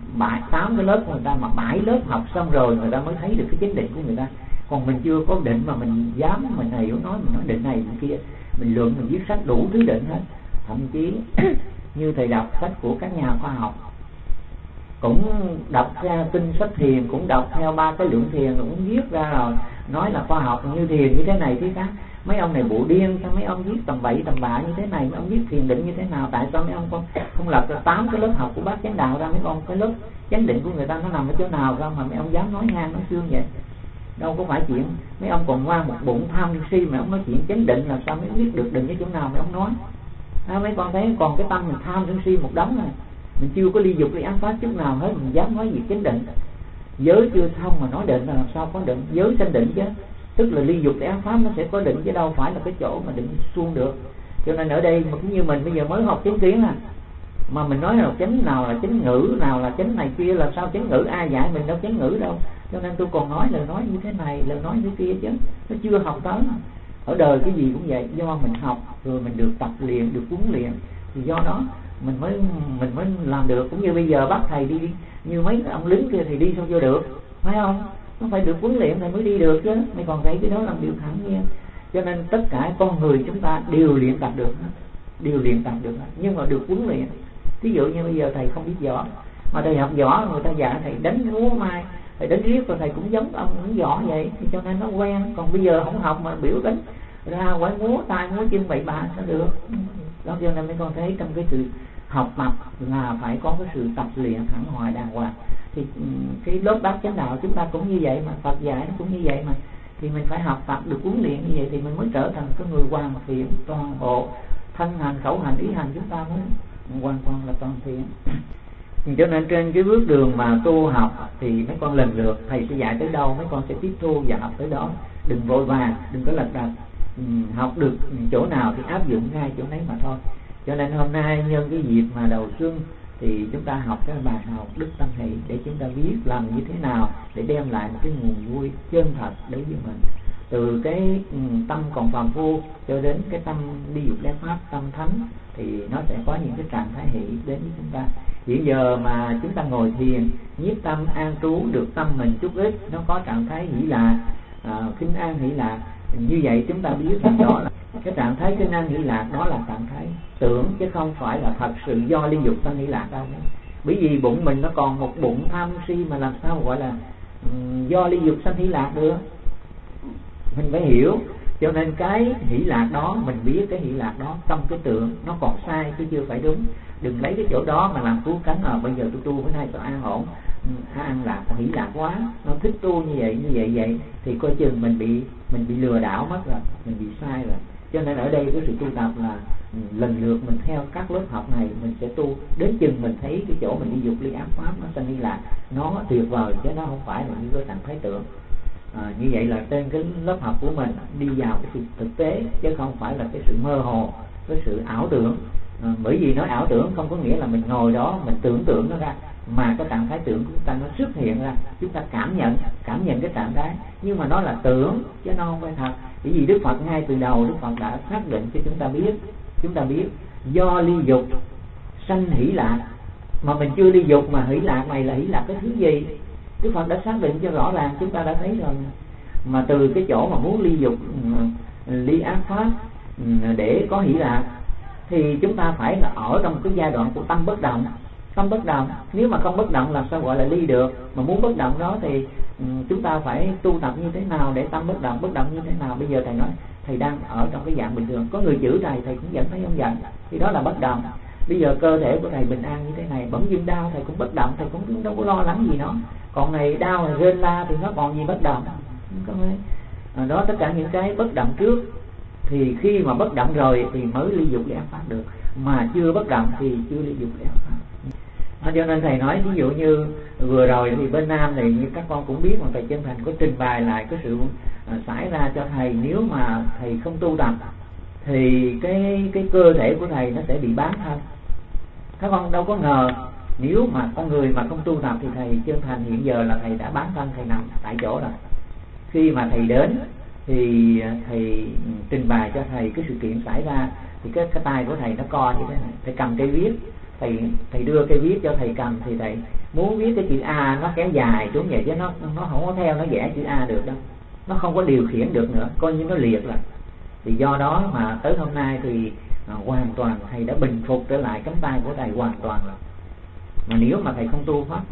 8 cái lớp của người ta, mà 7 lớp học xong rồi người ta mới thấy được cái chánh định của người ta. Còn mình chưa có định mà mình dám mình hiểu nói, mình nói định này định kia, mình luận, mình viết sách đủ thứ định hết. Thậm chí như thầy đọc sách của các nhà khoa học, cũng đọc ra kinh sách thiền, cũng đọc theo 3 cái lượng thiền, cũng viết ra rồi nói là khoa học như thiền như thế này thế khác. Mấy ông này bộ điên, sao mấy ông viết tầm bậy tầm bạ như thế này, mấy ông viết thiền định như thế nào? Tại sao mấy ông không lập ra 8 cái lớp học của bác chánh đạo ra? Mấy con cái lớp chánh định của người ta nó nằm ở chỗ nào ra mà mấy ông dám nói ngang nói xương vậy? Đâu có phải chuyện mấy ông còn qua một bụng tham si mà ông nói chuyện chánh định, là sao mấy ông biết được định ở chỗ nào mấy ông nói? Mấy con thấy còn cái tâm mình tham sân si một đống này, mình chưa có ly dục ly ám pháp chút nào hết, mình dám nói việc chánh định. Giới chưa thông mà nói định là làm sao có định? Giới sanh định chứ, tức là ly dục ly ám pháp nó sẽ có định, chứ đâu phải là cái chỗ mà định suông được. Cho nên ở đây mà cũng như mình bây giờ mới học chánh kiến mà mình nói là chánh nào là chánh ngữ, nào là chánh này kia, là sao chánh ngữ? Ai dạy mình đâu chánh ngữ đâu. Cho nên tôi còn nói lời nói như thế này, lời nói như kia chứ, nó chưa học tới. Ở đời cái gì cũng vậy, do mình học rồi mình được tập luyện, được huấn luyện, thì do đó mình mới làm được. Cũng như bây giờ bắt thầy đi như mấy ông lính kia thì đi sao vô được, phải không? Nó phải được huấn luyện thì mới đi được chứ. Mày còn thấy cái đó là điều thẳng nhiên. Cho nên tất cả con người chúng ta đều luyện tập được hết, nhưng mà được huấn luyện. Ví dụ như bây giờ thầy không biết võ, mà thầy học võ, người ta dạy thầy đánh múa mai, thầy đánh riết rồi thầy cũng giống ông đánh võ vậy, thì cho nên nó quen. Còn bây giờ không học mà biểu đánh ra quái múa tay múa chân bậy bạ sao được? Đó, cho nên mấy con thấy trong cái sự học tập là phải có cái sự tập luyện thẳng hoài đàng hoàng. Thì cái lớp bát chánh đạo chúng ta cũng như vậy mà, Phật dạy nó cũng như vậy mà. Thì mình phải học tập được huấn luyện như vậy thì mình mới trở thành cái người hoàn thiện toàn bộ, thân hành khẩu hành ý hành chúng ta mới hoàn toàn là toàn thiện. Cho nên trên cái bước đường mà tu học thì mấy con lần lượt thầy sẽ dạy tới đâu mấy con sẽ tiếp thu và học tới đó, đừng vội vàng, đừng có lật đật. Học được chỗ nào thì áp dụng ngay chỗ đấy mà thôi. Cho nên hôm nay nhân cái dịp mà đầu xuân thì chúng ta học cái bài học Đức Tâm Hỷ để chúng ta biết làm như thế nào để đem lại một cái nguồn vui chân thật đối với mình. Từ cái tâm còn phàm phu cho đến cái tâm đi dục lép pháp, tâm thánh, thì nó sẽ có những cái trạng thái hỷ đến với chúng ta. Hiện giờ mà chúng ta ngồi thiền, nhiếp tâm an trú được tâm mình chút ít, nó có trạng thái hỷ lạc, khinh an hỷ lạc, Như vậy chúng ta biết rằng đó là cái trạng thái kinh an hỷ lạc, đó là trạng thái tưởng chứ không phải là thật sự do ly dục sanh hỷ lạc đâu. Bởi vì bụng mình nó còn một bụng tham si mà làm sao gọi là do ly dục sanh hỷ lạc được. Mình phải hiểu. Cho nên cái hỷ lạc đó, mình biết cái hỷ lạc đó trong cái tưởng nó còn sai chứ chưa phải đúng. Đừng lấy cái chỗ đó mà làm cứu cánh. Bây giờ tôi tu bữa nay tôi an ổn, an lạc, hỷ lạc quá, nó thích tu như vậy thì coi chừng mình bị lừa đảo mất rồi, mình bị sai rồi. Cho nên ở đây cái sự tu tập là lần lượt mình theo các lớp học này, mình sẽ tu đến chừng mình thấy cái chỗ mình đi dục ly ác pháp nó sanh hỷ lạc nó tuyệt vời, chứ nó không phải là những cái trạng thái tưởng. Như vậy là trên cái lớp học của mình đi vào cái sự thực tế chứ không phải là cái sự mơ hồ, cái sự ảo tưởng. Bởi vì nói ảo tưởng không có nghĩa là mình ngồi đó mình tưởng tượng nó ra, mà cái trạng thái tưởng của chúng ta nó xuất hiện ra, chúng ta cảm nhận cái trạng thái, nhưng mà nó là tưởng chứ nó không phải thật. Bởi vì Đức Phật ngay từ đầu Đức Phật đã xác định cho chúng ta biết do ly dục sanh hỷ lạc, mà mình chưa ly dục mà hỷ lạc này là hỷ lạc cái thứ gì? Đức Phật đã xác định cho rõ ràng, chúng ta đã thấy rồi. Mà từ cái chỗ mà muốn ly dục ly ác pháp để có hỷ lạc thì chúng ta phải là ở trong cái giai đoạn của tâm bất động. Tâm bất động, nếu mà không bất động làm sao gọi là ly được? Mà muốn bất động đó thì chúng ta phải tu tập như thế nào để tâm bất động như thế nào? Bây giờ thầy nói thầy đang ở trong cái dạng bình thường, có người chửi thầy cũng vẫn thấy không giận, thì đó là bất động. Bây giờ cơ thể của thầy bình an như thế này, bỗng dưng đau thầy cũng bất động, thầy cũng đâu có lo lắng gì nó. Còn này đau này rên la thì nó còn gì bất động? Đó, tất cả những cái bất động trước, thì khi mà bất động rồi thì mới ly dục ly ác pháp được, mà chưa bất động thì chưa ly dục ly ác pháp. Cho nên thầy nói ví dụ như vừa rồi thì bên Nam thì như các con cũng biết mà thầy Chân Thành có trình bày lại cái sự xảy ra cho thầy. Nếu mà thầy không tu tập thì cái cơ thể của thầy nó sẽ bị bán thân. Các con đâu có ngờ nếu mà con người mà không tu tập thì thầy Chân Thành hiện giờ là thầy đã bán thân, thầy nằm tại chỗ rồi. Khi mà thầy đến thì thầy trình bày cho thầy cái sự kiện xảy ra, thì cái tay của thầy nó co như thế này, thầy cầm cây viết, thầy đưa cây viết cho thầy cầm, thì thầy muốn viết cái chữ A nó kéo dài xuống vậy chứ nó không có theo nó vẽ chữ A được đâu, nó không có điều khiển được nữa, coi như nó liệt rồi. Thì do đó mà tới hôm nay thì hoàn toàn thầy đã bình phục trở lại cánh tay của thầy hoàn toàn rồi. Mà nếu mà thầy không tu pháp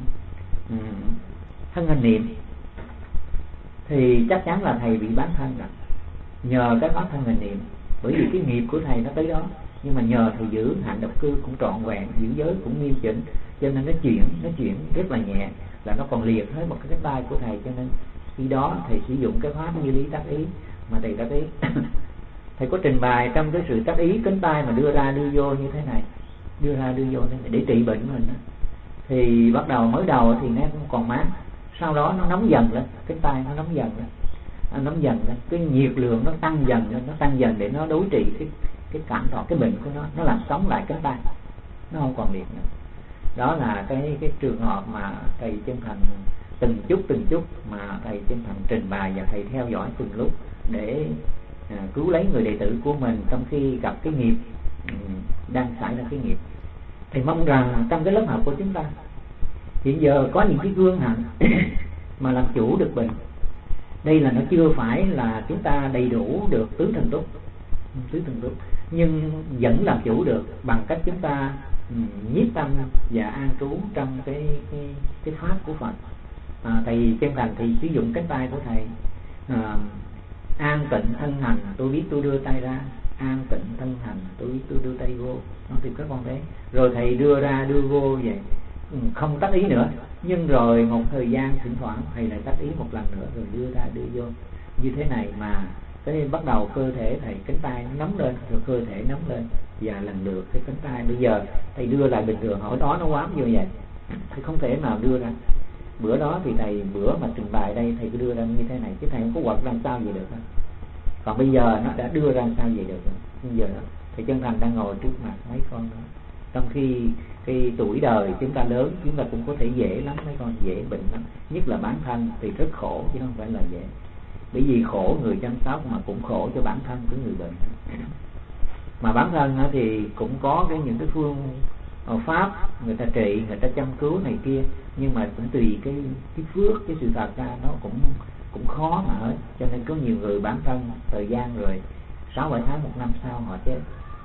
thân hành niệm thì chắc chắn là thầy bị bán thân rồi. Nhờ cái pháp thân hành niệm, bởi vì cái nghiệp của thầy nó tới đó, nhưng mà nhờ thầy giữ hạnh độc cư cũng trọn vẹn, giữ giới cũng nghiêm chỉnh, cho nên nó chuyển rất là nhẹ, là nó còn liệt hết một cái tay của thầy. Cho nên khi đó thầy sử dụng cái pháp như lý tác ý, mà thầy tác ý thầy có trình bày trong cái sự tác ý cánh tay mà đưa ra đưa vô như thế này, đưa ra đưa vô thế này để trị bệnh của mình đó. Thì bắt đầu mới đầu thì nó cũng còn mát, sau đó nó nóng dần lên, cái tay nó nóng dần lên, cái nhiệt lượng nó tăng dần để nó đối trị cái cảm thọ, cái bệnh của nó làm sống lại cánh tay, nó không còn liệt nữa. Đó là cái trường hợp mà thầy Chân Thành từng chút mà thầy Chân Thành trình bày và thầy theo dõi từng lúc để cứu lấy người đệ tử của mình trong khi gặp cái nghiệp đang xảy ra cái nghiệp. Thầy mong rằng trong cái lớp học của chúng ta hiện giờ có những cái gương hạnh mà làm chủ được bệnh. Đây là nó chưa phải là chúng ta đầy đủ được tứ thần túc, nhưng vẫn làm chủ được bằng cách chúng ta nhiếp tâm và an trú trong cái pháp của Phật. Thầy Chân Thành thì sử dụng cánh tay của thầy, an tịnh thân hành, tôi biết tôi đưa tay ra, an tịnh thân hành, tôi biết tôi đưa tay vô. Nó thì các con thấy, rồi thầy đưa ra đưa vô vậy, không tác ý nữa, nhưng rồi một thời gian thỉnh thoảng thầy lại tác ý một lần nữa, rồi đưa ra đưa vô như thế này. Mà cái bắt đầu cơ thể thầy, cánh tay nó nóng lên, rồi cơ thể nóng lên, và lần lượt cái cánh tay bây giờ thầy đưa lại bình thường. Hỏi đó nó quám vô vậy, thầy không thể nào đưa ra. Bữa đó thì thầy bữa mà trình bày đây thầy cứ đưa ra như thế này, chứ thầy không có quật làm sao vậy được. Còn bây giờ nó đã đưa ra sao vậy được. Bây giờ thầy Chân Thành đang ngồi trước mặt mấy con đó, trong khi cái tuổi đời chúng ta lớn, chúng ta cũng có thể dễ lắm, mấy con dễ bệnh lắm, nhất là bản thân thì rất khổ chứ không phải là dễ. Bởi vì khổ người chăm sóc mà cũng khổ cho bản thân của người bệnh. Mà bản thân thì cũng có những cái phương pháp người ta trị, người ta chăm cứu này kia, nhưng mà cũng tùy cái phước, cái sự thật ra nó cũng khó mà hết. Cho nên có nhiều người bản thân thời gian rồi 6-7 tháng 1 năm sau họ chết.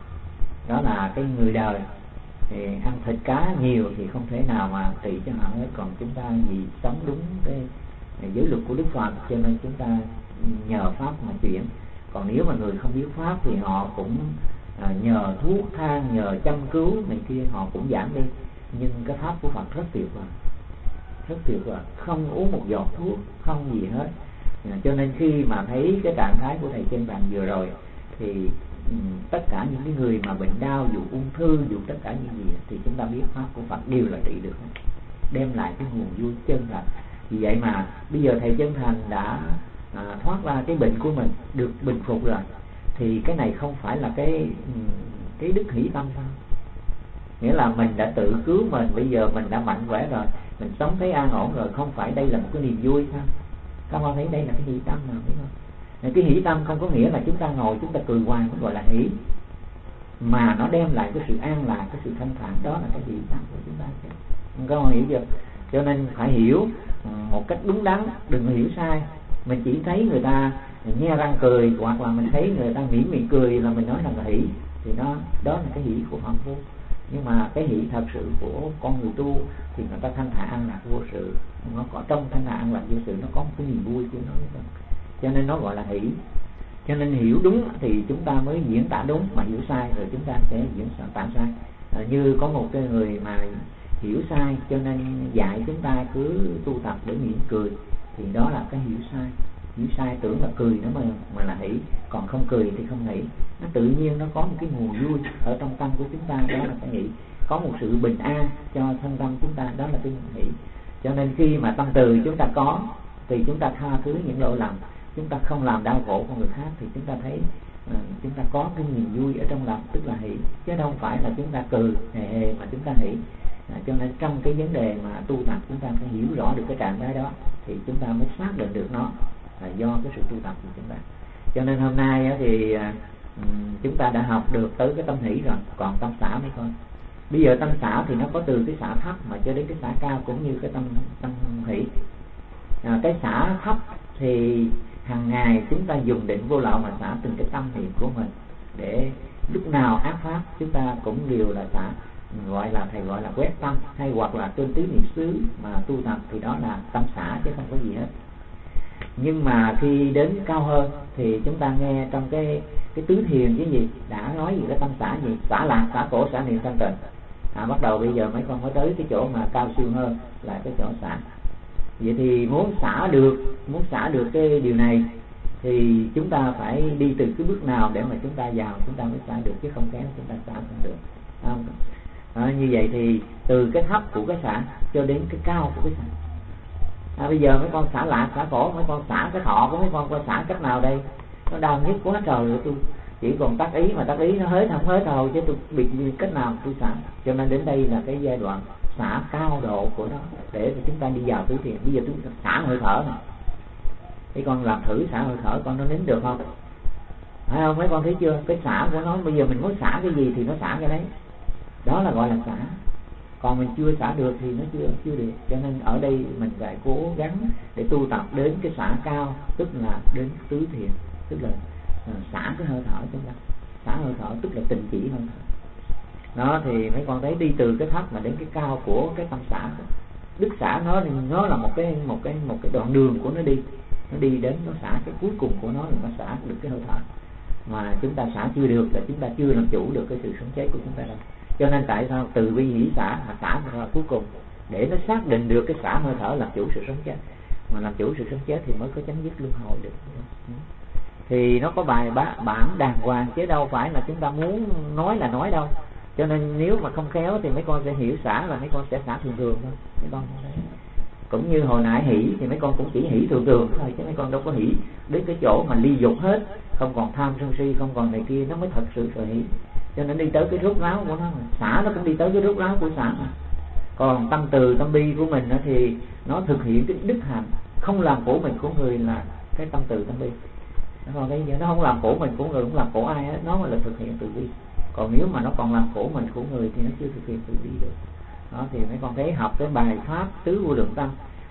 Đó là cái người đời thì ăn thịt cá nhiều thì không thể nào mà trị cho họ hết. Còn chúng ta vì sống đúng cái giới luật của Đức Phật cho nên chúng ta nhờ pháp mà chuyển. Còn nếu mà người không biết pháp thì họ cũng nhờ thuốc thang, nhờ chăm cứu này kia, họ cũng giảm đi. Nhưng cái pháp của Phật rất tuyệt vời, rất tuyệt vời, không uống một giọt thuốc, không gì hết. Cho nên khi mà thấy cái trạng thái của thầy trên bàn vừa rồi thì tất cả những cái người mà bệnh đau, dù ung thư, dù tất cả những gì thì chúng ta biết pháp của Phật đều là trị được, đem lại cái nguồn vui chân thật. Vì vậy mà bây giờ thầy Chân Thành đã thoát ra cái bệnh của mình, được bình phục rồi, thì cái này không phải là cái đức hỷ tâm thôi. Nghĩa là mình đã tự cứu mình, bây giờ mình đã mạnh khỏe rồi, mình sống thấy an ổn rồi, không phải đây là một cái niềm vui sao? Các bạn thấy đây là cái hỷ tâm nào, biết không? Cái hỷ tâm không có nghĩa là chúng ta ngồi chúng ta cười hoài mới gọi là hỷ, mà nó đem lại cái sự an lạc, cái sự thanh thản, đó là cái hỷ tâm của chúng ta. Các bạn hiểu chưa? Cho nên phải hiểu một cách đúng đắn, đừng hiểu sai. Mình chỉ thấy người ta nhe răng cười, hoặc là mình thấy người ta mỉm miệng cười là mình nói rằng là hỷ, thì đó là cái hỷ của phàm phu. Nhưng mà cái hỷ thật sự của con người tu thì người ta thanh thản an lạc vô sự. Nó có trong thanh thản an lạc vô sự, nó có một cái niềm vui của nó, cho nên nó gọi là hỷ. Cho nên hiểu đúng thì chúng ta mới diễn tả đúng, mà hiểu sai rồi chúng ta sẽ diễn tả sai. Như có một cái người mà hiểu sai cho nên dạy chúng ta cứ tu tập để mỉm cười, thì đó là cái hiểu sai. Hiểu sai tưởng là cười nó mà là hỷ, còn không cười thì không hỷ. Nó tự nhiên nó có một cái nguồn vui ở trong tâm của chúng ta, đó là cái hỷ. Có một sự bình an cho thân tâm chúng ta, đó là cái hỷ. Cho nên khi mà tâm từ chúng ta có thì chúng ta tha thứ những lỗi lầm, chúng ta không làm đau khổ của người khác, thì chúng ta thấy chúng ta có cái niềm vui ở trong lòng, tức là hỷ, chứ không phải là chúng ta cười hề mà chúng ta hỷ. Cho nên trong cái vấn đề mà tu tập chúng ta phải hiểu rõ được cái trạng thái đó thì chúng ta mới xác định được nó là do cái sự tu tập của chúng ta. Cho nên hôm nay thì chúng ta đã học được tới cái tâm hỷ rồi, còn tâm xả mới coi. Bây giờ tâm xả thì nó có từ cái xả thấp mà cho đến cái xả cao, cũng như cái tâm hỷ. Cái xả thấp thì hàng ngày chúng ta dùng định vô lậu mà xả từng cái tâm niệm của mình, để lúc nào ác pháp chúng ta cũng đều là xả, gọi là thầy gọi là quét tâm, hay hoặc là trên tứ niệm xứ mà tu tập thì đó là tâm xả chứ không có gì hết. Nhưng mà khi đến cao hơn thì chúng ta nghe trong cái tứ thiền cái gì đã nói gì cái tâm xả gì, xả lạc, xả khổ, xả niệm, sanh tịnh. Bắt đầu bây giờ mấy con mới tới cái chỗ mà cao siêu hơn là cái chỗ xả. Vậy thì muốn xả được cái điều này thì chúng ta phải đi từ cái bước nào để mà chúng ta vào chúng ta mới xả được, chứ không khéo chúng ta xả không được, không? Như vậy thì từ cái thấp của cái xả cho đến cái cao của cái xả. Bây giờ mấy con xả lạc, xả khổ, mấy con xả cái thọ của mấy con coi xả cách nào đây? Nó đau nhất quá trời rồi, tôi chỉ còn tác ý mà tác ý nó hết không hết rồi, chứ tôi biệt cách nào tôi xả. Cho nên đến đây là cái giai đoạn xả cao độ của nó để chúng ta đi vào tứ thiền. Bây giờ tôi xả hơi thở này, mấy con làm thử xả hơi thở con nó nín được không? Thấy không? Mấy con thấy chưa? Cái xả của nó bây giờ mình muốn xả cái gì thì nó xả cái đấy, đó là gọi là xả. Còn mình chưa xả được thì nó chưa được. Cho nên ở đây mình phải cố gắng để tu tập đến cái xả cao, tức là đến tứ thiền, tức là xả cái hơi thở chúng ta. Xả hơi thở tức là tình chỉ hơi thở. Đó thì mấy con thấy đi từ cái thấp mà đến cái cao của cái tâm xả. Đức xả nó là một cái đoạn đường của nó đi đến nó xả cái cuối cùng của nó là nó xả được cái hơi thở. Mà chúng ta xả chưa được là chúng ta chưa làm chủ được cái sự sống chết của chúng ta đâu. Cho nên tại sao từ bi hỷ xả mà xả là cuối cùng, để nó xác định được cái xả hơi thở làm chủ sự sống chết. Mà làm chủ sự sống chết thì mới có chấm dứt luân hồi được. Thì nó có bài bản đàng hoàng, chứ đâu phải là chúng ta muốn nói là nói đâu. Cho nên nếu mà không khéo thì mấy con sẽ hiểu xả là mấy con sẽ xả thường thôi. Mấy con cũng như hồi nãy hỷ thì mấy con cũng chỉ hỷ thường thôi, chứ mấy con đâu có hỷ đến cái chỗ mà ly dục hết, không còn tham sân si, không còn này kia, nó mới thật sự sở hỷ. Cho nên đi tới cái rốt ráo của nó, xả nó cũng đi tới cái rốt ráo của xả mà. Còn tâm từ tâm bi của mình thì nó thực hiện cái đức hạnh không làm khổ mình của người là cái tâm từ tâm bi. Còn đây nó không làm khổ mình của người, không làm khổ ai hết, nó mới là thực hiện từ bi. Còn nếu mà nó còn làm khổ mình của người thì nó chưa thực hiện từ bi được. Đó thì mấy con thấy học cái bài pháp tứ vô lượng tâm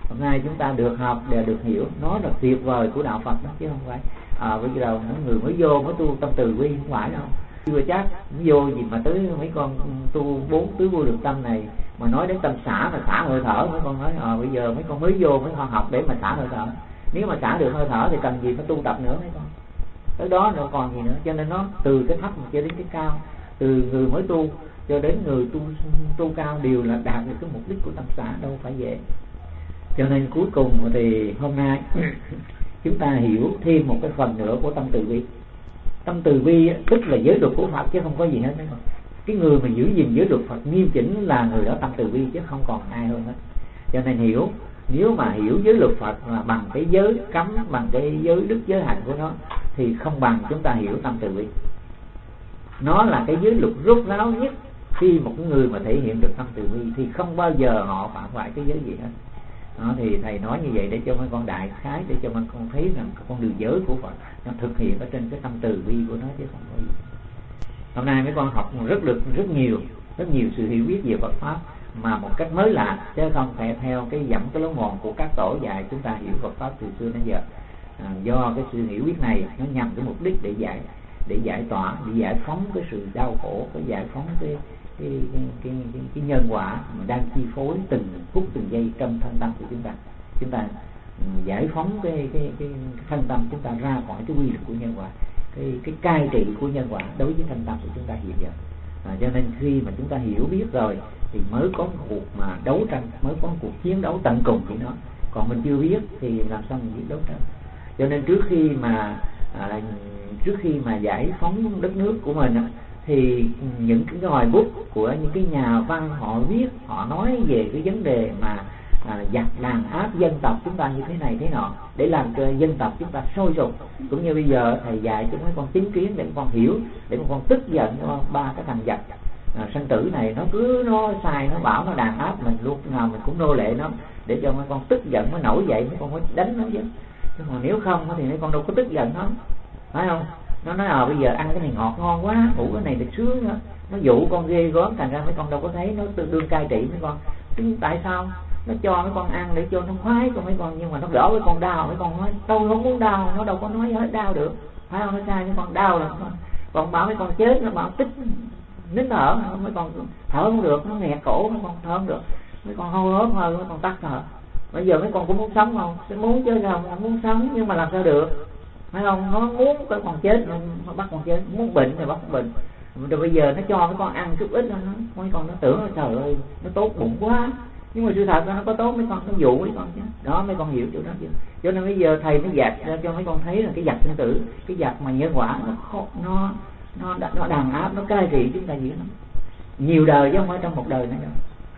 Hôm nay chúng ta được học để được hiểu, nó là tuyệt vời của đạo Phật đó, chứ không phải bây giờ những người mới vô mới tu tâm từ bi, không phải đâu. Chưa chắc vô gì mà tới mấy con tu 4 tứ vô lượng tâm này mà nói đến tâm xả là xả hơi thở, mấy con nói bây giờ mấy con mới vô mấy con học để mà xả hơi thở. Nếu mà xả được hơi thở thì cần gì phải tu tập nữa mấy con, tới đó nữa còn gì nữa. Cho nên nó từ cái thấp cho đến cái cao, từ người mới tu cho đến người tu cao đều là đạt được cái mục đích của tâm xả, đâu phải dễ. Cho nên cuối cùng thì hôm nay chúng ta hiểu thêm một cái phần nữa của tâm từ bi. Tâm từ bi tức là giới luật của Phật chứ không có gì hết. Cái người mà giữ gìn giới luật Phật nghiêm chỉnh là người đó tâm từ bi chứ không còn ai hơn hết. Cho nên hiểu, nếu mà hiểu giới luật Phật là bằng cái giới cấm, bằng cái giới đức giới hạnh của nó thì không bằng chúng ta hiểu tâm từ bi. Nó là cái giới luật rốt ráo nhất. Khi một người mà thể hiện được tâm từ bi thì không bao giờ họ phạm phải cái giới gì hết. Đó, thì thầy nói như vậy để cho mấy con đại khái, để cho mấy con thấy rằng con đường giới của Phật nó thực hiện ở trên cái tâm từ bi của nó chứ không có gì. Hôm nay mấy con học rất nhiều sự hiểu biết về Phật pháp mà một cách mới lạ, chứ không phải theo cái dẫm cái lối mòn của các tổ dạy chúng ta hiểu Phật pháp từ xưa đến giờ. Do cái sự hiểu biết này nó nhằm cái mục đích để giải tỏa, để giải phóng cái sự đau khổ, để giải phóng cái nhân quả mà đang chi phối từng phút từng giây trong thân tâm của chúng ta giải phóng cái thân tâm chúng ta ra khỏi cái quy luật của nhân quả, cái cai trị của nhân quả đối với thân tâm của chúng ta hiện giờ. Cho nên khi mà chúng ta hiểu biết rồi thì mới có một cuộc mà đấu tranh, mới có một cuộc chiến đấu tận cùng với nó. Còn mình chưa biết thì làm sao mình biết đấu tranh. Cho nên trước khi mà giải phóng đất nước của mình thì những cái ngòi bút của những cái nhà văn họ viết, họ nói về cái vấn đề mà giặc đàn áp dân tộc chúng ta như thế này thế nọ, để làm cho dân tộc chúng ta sôi sục. Cũng như bây giờ thầy dạy cho mấy con chính kiến để con hiểu, để mấy con tức giận ba cái thằng giặc sanh tử này, nó sai, nó bảo nó đàn áp mình, lúc nào mình cũng nô lệ nó, để cho mấy con tức giận mới nổi dậy, mấy con mới đánh nó chứ. Chứ còn nếu không thì mấy con đâu có tức giận nó, phải không? Nó nói bây giờ ăn cái này ngọt ngon quá, ngủ cái này thì sướng nữa, nó dụ con ghê gớm, thành ra mấy con đâu có thấy nó tương đương cai trị mấy con. Chứ tại sao nó cho mấy con ăn để cho nó khoái con mấy con, nhưng mà nó gỡ với con đau, mấy con nói tôi không muốn đau, nó đâu có nói hết đau được, phải không? Nó sai mấy con đau là còn bảo mấy con chết, nó bảo tích nín thở, mấy con thở không được, nó nghẹt cổ, mấy con thở không được, mấy con hô hấp hơi, mấy con tắt thở. Bây giờ mấy con cũng muốn sống không? Muốn chứ sao không muốn sống, nhưng mà làm sao được, phải không? Nó muốn cái con chết nó bắt con chết, muốn bệnh thì bắt bệnh. Rồi bây giờ nó cho mấy con ăn chút ít thôi, mấy con nó tưởng trời ơi nó tốt bụng quá, nhưng mà sự thật nó có tốt, mấy con nó dụ mấy con chứ. Đó, mấy con hiểu chỗ đó chưa? Cho nên bây giờ thầy mới dạy cho mấy con thấy là cái giặc sinh tử, cái giặc mà nhân quả nó đàn áp, nó cai trị chúng ta dữ lắm, nhiều đời chứ không phải trong một đời nữa đâu,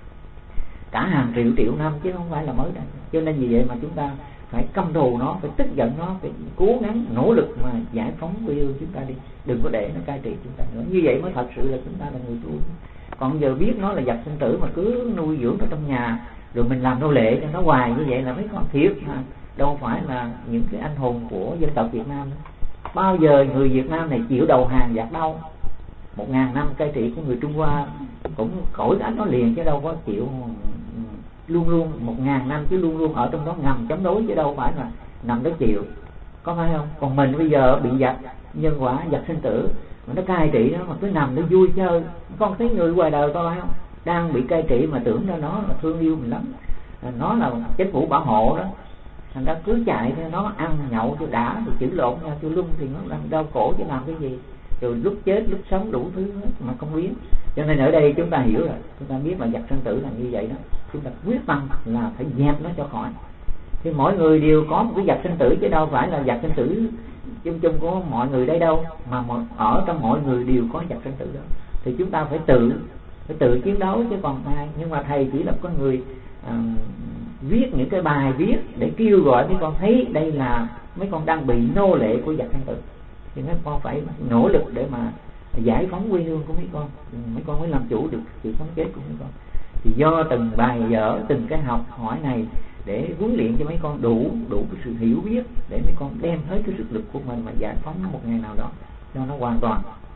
cả hàng triệu năm chứ không phải là mới đây. Cho nên vì vậy mà chúng ta phải căm thù nó, phải tức giận nó, phải cố gắng nỗ lực mà giải phóng quê hương chúng ta đi, đừng có để nó cai trị chúng ta nữa. Như vậy mới thật sự là chúng ta là người tu. Còn giờ biết nó là giặc sinh tử mà cứ nuôi dưỡng nó trong nhà, rồi mình làm nô lệ cho nó hoài như vậy là mấy con thiệt mà đâu phải là những cái anh hùng của dân tộc Việt Nam. Bao giờ người Việt Nam này chịu đầu hàng giặc đâu? 1000 năm cai trị của người Trung Hoa cũng khỏi đánh nó liền chứ đâu có chịu luôn 1000 năm, chứ luôn ở trong đó ngầm chống đối chứ đâu phải là nằm đó chịu, có phải không? Còn mình bây giờ bị giặc nhân quả, giặc sinh tử mà nó cai trị nó mà cứ nằm nó vui chơi. Con thấy người ngoài đời coi không, đang bị cai trị mà tưởng ra nó là thương yêu mình lắm, nó là chính phủ bảo hộ đó, thành ra cứ chạy theo nó ăn nhậu cho đã, rồi chửi lộn nhau cho lung thì nó làm đau khổ chứ làm cái gì, rồi lúc chết lúc sống đủ thứ hết mà không biết. Cho nên ở đây chúng ta hiểu rồi, chúng ta biết là giặc sinh tử là như vậy đó, chúng ta quyết tâm là phải dẹp nó cho khỏi. Thì mỗi người đều có một cái giặc sinh tử chứ đâu phải là giặc sinh tử chung của mọi người đây đâu, mà ở trong mọi người đều có giặc sinh tử đó. Thì chúng ta phải tự chiến đấu chứ còn ai. Nhưng mà thầy chỉ là con người viết những cái bài viết để kêu gọi mấy con thấy đây là mấy con đang bị nô lệ của giặc sinh tử, thì mấy con phải nỗ lực để mà giải phóng quê hương của mấy con mới làm chủ được sự sống chết của mấy con. Thì do từng bài vở, từng cái học hỏi này để huấn luyện cho mấy con đủ cái sự hiểu biết để mấy con đem hết cái sức lực của mình mà giải phóng nó một ngày nào đó cho nó hoàn toàn.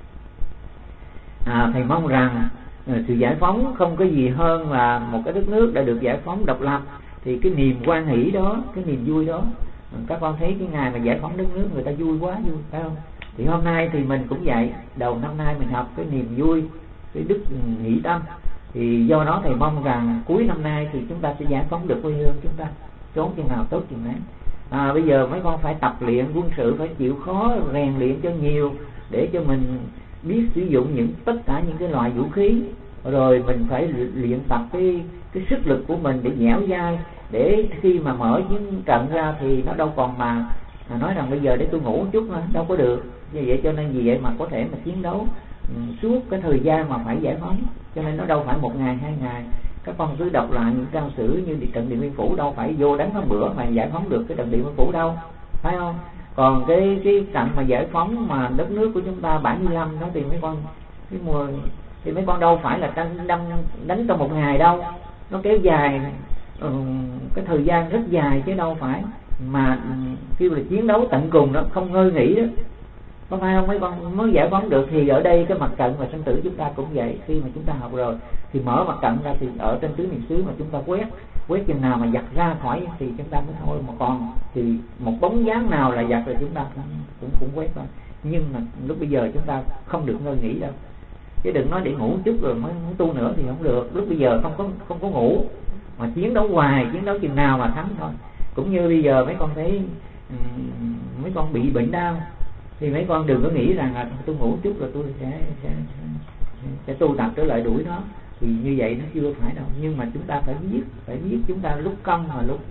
Thầy mong rằng sự giải phóng không có gì hơn là một cái đất nước đã được giải phóng độc lập thì cái niềm hoan hỷ đó, cái niềm vui đó, các con thấy cái ngày mà giải phóng đất nước người ta vui quá vui, phải không? Thì hôm nay thì mình cũng vậy, đầu năm nay mình học cái niềm vui, cái đức hỷ tâm, thì do đó thầy mong rằng cuối năm nay thì chúng ta sẽ giải phóng được quê hương chúng ta, trốn chừng nào tốt chừng đấy. Bây giờ mấy con phải tập luyện quân sự, phải chịu khó rèn luyện cho nhiều để cho mình biết sử dụng tất cả những cái loại vũ khí, rồi mình phải luyện tập cái sức lực của mình để dẻo dai, để khi mà mở chiến trận ra thì nó đâu còn mà nói rằng bây giờ để tôi ngủ một chút nữa, đâu có được. Như vậy cho nên vì vậy mà có thể mà chiến đấu suốt cái thời gian mà phải giải phóng, cho nên nó đâu phải 1 ngày 2 ngày. Các con cứ đọc lại những trang sử như trận Điện Biên Phủ, đâu phải vô đánh một bữa mà giải phóng được cái trận Điện Biên Phủ đâu, phải không? Còn cái trận mà giải phóng mà đất nước của chúng ta 75 đó thì mấy con cái mùa thì mấy con đâu phải là đánh trong 1 ngày đâu, nó kéo dài cái thời gian rất dài chứ đâu phải mà kêu là chiến đấu tận cùng đó, không ngơi nghỉ đó, có phải không? Mấy con mới giải phóng được. Thì ở đây cái mặt trận và sinh tử chúng ta cũng vậy, khi mà chúng ta học rồi thì mở mặt trận ra, thì ở trên tứ niệm xứ mà chúng ta quét chừng nào mà giặt ra khỏi thì chúng ta mới thôi, mà còn thì một bóng dáng nào là giặt rồi chúng ta cũng quét thôi. Nhưng mà lúc bây giờ chúng ta không được ngơi nghỉ đâu, chứ đừng nói để ngủ một chút rồi mới tu nữa thì không được. Lúc bây giờ không có ngủ mà chiến đấu hoài, chiến đấu chừng nào mà thắng thôi. Cũng như bây giờ mấy con thấy mấy con bị bệnh đau thì mấy con đừng có nghĩ rằng là tôi ngủ một chút rồi tôi sẽ tu tập trở lại đuổi nó, thì như vậy nó chưa phải đâu. Nhưng mà chúng ta phải biết chúng ta lúc công mà lúc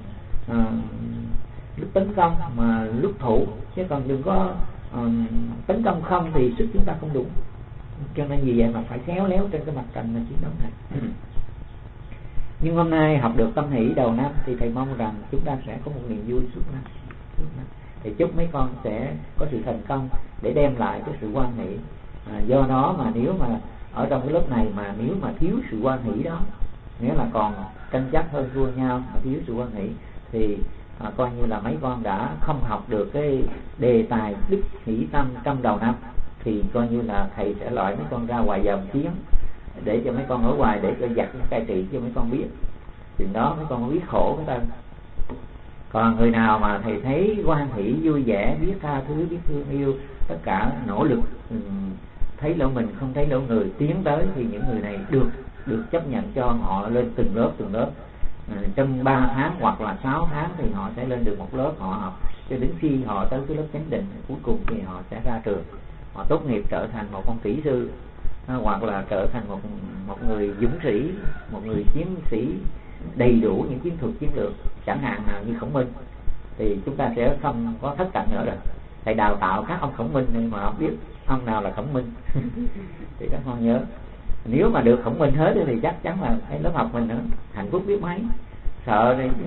tấn công mà lúc thủ, chứ còn đừng có tấn công không thì sức chúng ta không đủ. Cho nên vì vậy mà phải khéo léo trên cái mặt trận là chiến đấu này. Nhưng hôm nay học được tâm hỷ đầu năm thì thầy mong rằng chúng ta sẽ có một niềm vui suốt năm. Thì chúc mấy con sẽ có sự thành công để đem lại cái sự hoan hỷ. Do đó mà nếu mà ở trong cái lớp này mà nếu mà thiếu sự hoan hỷ đó, nghĩa là còn tranh chấp hơn thua nhau mà thiếu sự hoan hỷ thì coi như là mấy con đã không học được cái đề tài đức hỷ tâm trong đầu năm, thì coi như là thầy sẽ loại mấy con ra ngoài dòng chiến để cho mấy con ở ngoài, để cho giặc cai trị cho mấy con biết. Chừng đó mấy con biết khổ cái thân. Còn người nào mà thầy thấy hoan hỷ vui vẻ, biết tha thứ, biết thương yêu, tất cả nỗ lực thấy lỗ mình không thấy lỗ người tiến tới, thì những người này được chấp nhận cho họ lên từng lớp. Trong 3 tháng hoặc là 6 tháng thì họ sẽ lên được một lớp họ học, cho đến khi họ tới cái lớp chánh định, cuối cùng thì họ sẽ ra trường, họ tốt nghiệp trở thành một con kỹ sư, hoặc là trở thành một người dũng sĩ, một người chiến sĩ đầy đủ những chiến thuật chiến lược, chẳng hạn nào như Khổng Minh, thì chúng ta sẽ không có thất cạnh nữa rồi. Thầy đào tạo các ông Khổng Minh nhưng mà không biết ông nào là Khổng Minh. Thì các con nhớ, nếu mà được Khổng Minh hết thì chắc chắn là cái lớp học mình nữa hạnh phúc biết mấy. Sợ thì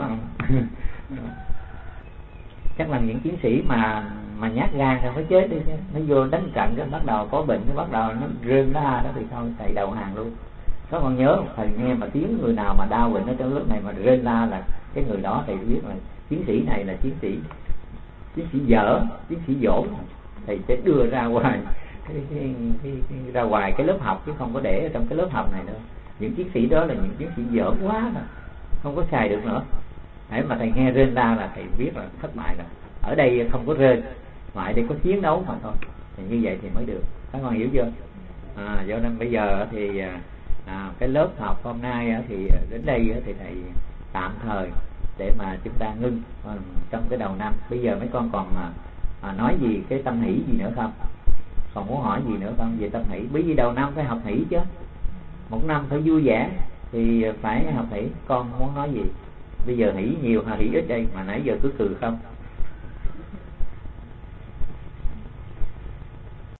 chắc là những chiến sĩ mà nhát gan rồi mới chết đi, nó vô đánh trận cái bắt đầu có bệnh, nó bắt đầu nó rơn ra đó thì thôi thầy đầu hàng luôn. Các con nhớ thầy nghe mà tiếng người nào mà đau bệnh ở trong lớp này mà rên la là cái người đó thầy biết là chiến sĩ này là chiến sĩ dở, chiến sĩ dỗ. Thầy sẽ đưa ra ngoài ra ngoài cái lớp học chứ không có để ở trong cái lớp học này nữa. Những chiến sĩ đó là những chiến sĩ dở quá rồi, không có xài được nữa. Hãy mà thầy nghe rên la là thầy biết là thất bại rồi. Ở đây không có rên, ngoài đây có chiến đấu mà thôi. Thì như vậy thì mới được. Các con hiểu chưa? Do nên bây giờ thì cái lớp học hôm nay thì đến đây thì thầy tạm thời để mà chúng ta ngưng trong cái đầu năm. Bây giờ mấy con còn nói gì cái tâm hỷ gì nữa không? Còn muốn hỏi gì nữa không về tâm hỷ? Bởi vì đầu năm phải học hỷ chứ, một năm phải vui vẻ thì phải học hỷ. Con muốn nói gì? Bây giờ hỷ nhiều hay hỷ ít đây mà nãy giờ cứ cười không?